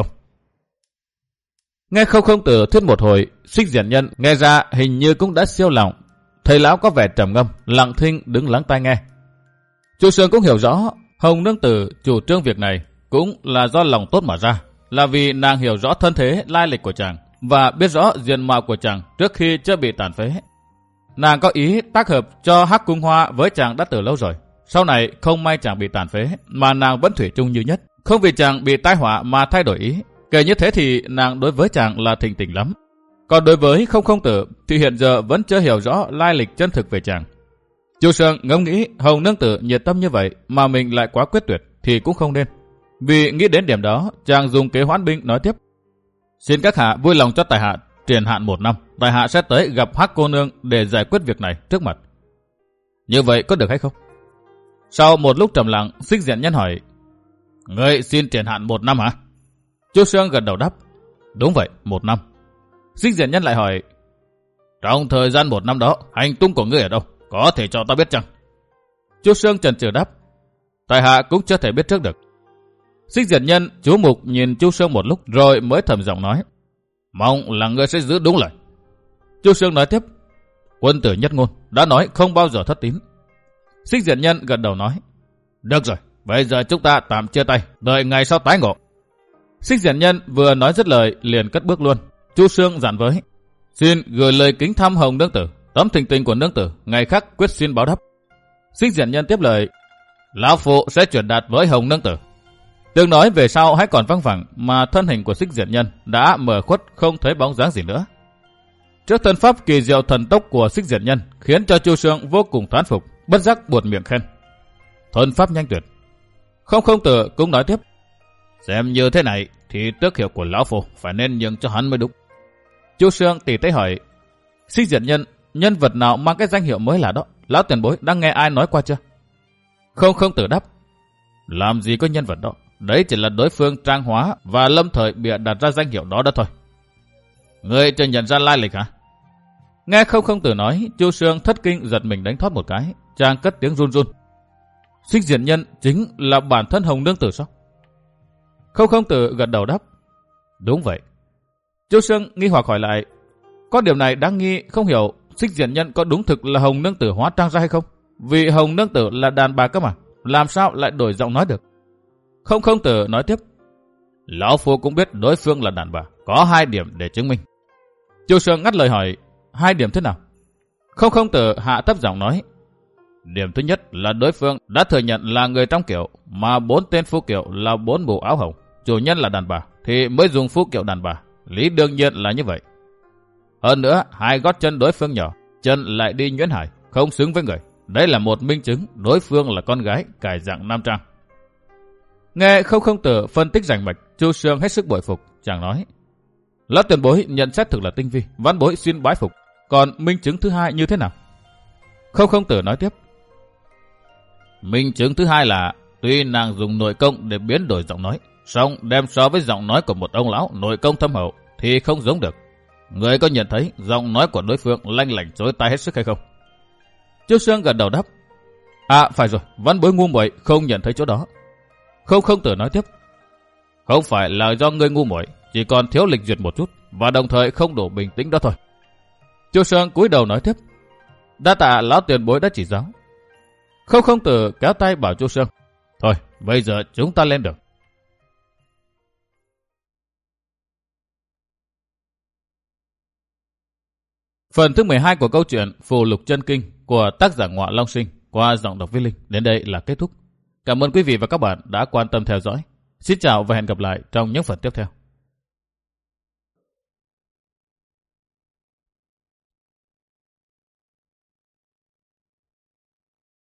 Nghe Không Không Tử thuyết một hồi, Xích Diệt Nhân nghe ra hình như cũng đã siêu lòng. Thầy lão có vẻ trầm ngâm, lặng thinh đứng lắng tai nghe. Chu Sương cũng hiểu rõ Hồng Nương Tử chủ trương việc này cũng là do lòng tốt mà ra, là vì nàng hiểu rõ thân thế lai lịch của chàng và biết rõ diện mạo của chàng trước khi chưa bị tàn phế. Nàng có ý tác hợp cho Hắc Cung Hoa với chàng đã từ lâu rồi. Sau này không may chàng bị tàn phế mà nàng vẫn thủy chung như nhất, không vì chàng bị tai họa mà thay đổi ý. Kể như thế thì nàng đối với chàng là thịnh tình lắm. Còn đối với Không Không Tử thì hiện giờ vẫn chưa hiểu rõ lai lịch chân thực về chàng. Chu Sương ngẫm nghĩ Hồng Nương Tử nhiệt tâm như vậy mà mình lại quá quyết tuyệt thì cũng không nên. Vì nghĩ đến điểm đó, chàng dùng kế hoãn binh nói tiếp: Xin các hạ vui lòng cho tại hạ triển hạn một năm, tại hạ sẽ tới gặp Hắc cô nương để giải quyết việc này trước mặt. Như vậy có được hay không? Sau một lúc trầm lặng, Xích Diệt Nhân hỏi: Ngươi xin triển hạn một năm hả? Chu Sương gật đầu đáp: Đúng vậy, một năm. Xích Diệt Nhân lại hỏi: Trong thời gian một năm đó, hành tung của ngươi ở đâu? Có thể cho ta biết chăng? Chu Sương chần chừ đáp: Tại hạ cũng chưa thể biết trước được. Xích Diệt Nhân chú mục nhìn Chu Sương một lúc rồi mới thầm giọng nói: Mong là ngươi sẽ giữ đúng lời. Chu Sương nói tiếp. Quân tử nhất ngôn, đã nói không bao giờ thất tín. Xích Diệt Nhân gật đầu nói. Được rồi, bây giờ chúng ta tạm chia tay, đợi ngày sau tái ngộ. Xích Diệt Nhân vừa nói dứt lời liền cất bước luôn. Chu Sương dặn với. Xin gửi lời kính thăm Hồng nương tử, tấm thình tình của nương tử, ngày khác quyết xin báo đáp. Xích Diệt Nhân tiếp lời. Lão phụ sẽ chuyển đạt với Hồng nương tử. Tiếng nói về sau hãy còn văng vẳng mà thân hình của Xích Diệt Nhân đã mờ khuất không thấy bóng dáng gì nữa. Trước thân pháp kỳ diệu thần tốc của Xích Diệt Nhân khiến cho Chu Sương vô cùng thán phục, bất giác buột miệng khen. Thân pháp nhanh tuyệt. Không Không Tử cũng nói tiếp. Xem như thế này thì tước hiệu của lão phu phải nên nhường cho hắn mới đúng. Chu Sương tỉ tế hỏi. Xích Diệt Nhân, nhân vật nào mang cái danh hiệu mới là đó? Lão tiền bối đang nghe ai nói qua chưa? Không Không Tử đáp. Làm gì có nhân vật đó, đấy chỉ là đối phương trang hóa và lâm thời bịa đặt ra danh hiệu đó đó thôi. Ngươi chưa nhận ra lai lịch hả? Nghe Không Không Tử nói, Chu Sương thất kinh giật mình đánh thoát một cái, chàng cất tiếng run run. Xích Diệt Nhân chính là bản thân Hồng nương tử sao? Không Không Tử gật đầu đáp. Đúng vậy. Chu Sương nghi hoặc hỏi lại. Có điều này đáng nghi, không hiểu Xích Diệt Nhân có đúng thực là Hồng nương tử hóa trang ra hay không? Vì Hồng nương tử là đàn bà cơ mà, làm sao lại đổi giọng nói được? Không Không Tử nói tiếp. Lão phu cũng biết đối phương là đàn bà, có hai điểm để chứng minh. Chu Sương ngắt lời hỏi. Hai điểm thế nào? Không Không Tử hạ thấp giọng nói. Điểm thứ nhất là đối phương đã thừa nhận là người trong kiệu, mà bốn tên phu kiệu là bốn bộ áo hồng, chủ nhân là đàn bà thì mới dùng phu kiệu đàn bà, lý đương nhiên là như vậy. Hơn nữa, hai gót chân đối phương nhỏ, chân lại đi nhuyễn hải, không xứng với người. Đây là một minh chứng đối phương là con gái cải dạng nam trang. Nghe Không Không Tử phân tích rành mạch, Chu Sương hết sức bội phục, chàng nói. Lão tiền bối nhận xét thực là tinh vi, vãn bối xin bái phục. Còn minh chứng thứ hai như thế nào? Không Không Tử nói tiếp. Minh chứng thứ hai là tuy nàng dùng nội công để biến đổi giọng nói, song đem so với giọng nói của một ông lão nội công thâm hậu thì không giống được. Người có nhận thấy giọng nói của đối phương lanh lảnh chối tai hết sức hay không? Chu Sương gật đầu đáp. À phải rồi, vãn bối ngu muội không nhận thấy chỗ đó. Không Không Tử nói tiếp. Không phải là do ngươi ngu muội, chỉ còn thiếu lịch duyệt một chút và đồng thời không đủ bình tĩnh đó thôi. Chu Sương cúi đầu nói tiếp. Đa tạ lão tiền bối đã chỉ giáo. Không Không Tử kéo tay bảo Chu Sương. Thôi, bây giờ chúng ta lên đường. Phần thứ mười hai của câu chuyện Phù Lục Chân Kinh của tác giả Ngọa Long Sinh qua giọng đọc Viết Linh đến đây là kết thúc. Cảm ơn quý vị và các bạn đã quan tâm theo dõi. Xin chào và hẹn gặp lại trong những phần tiếp theo.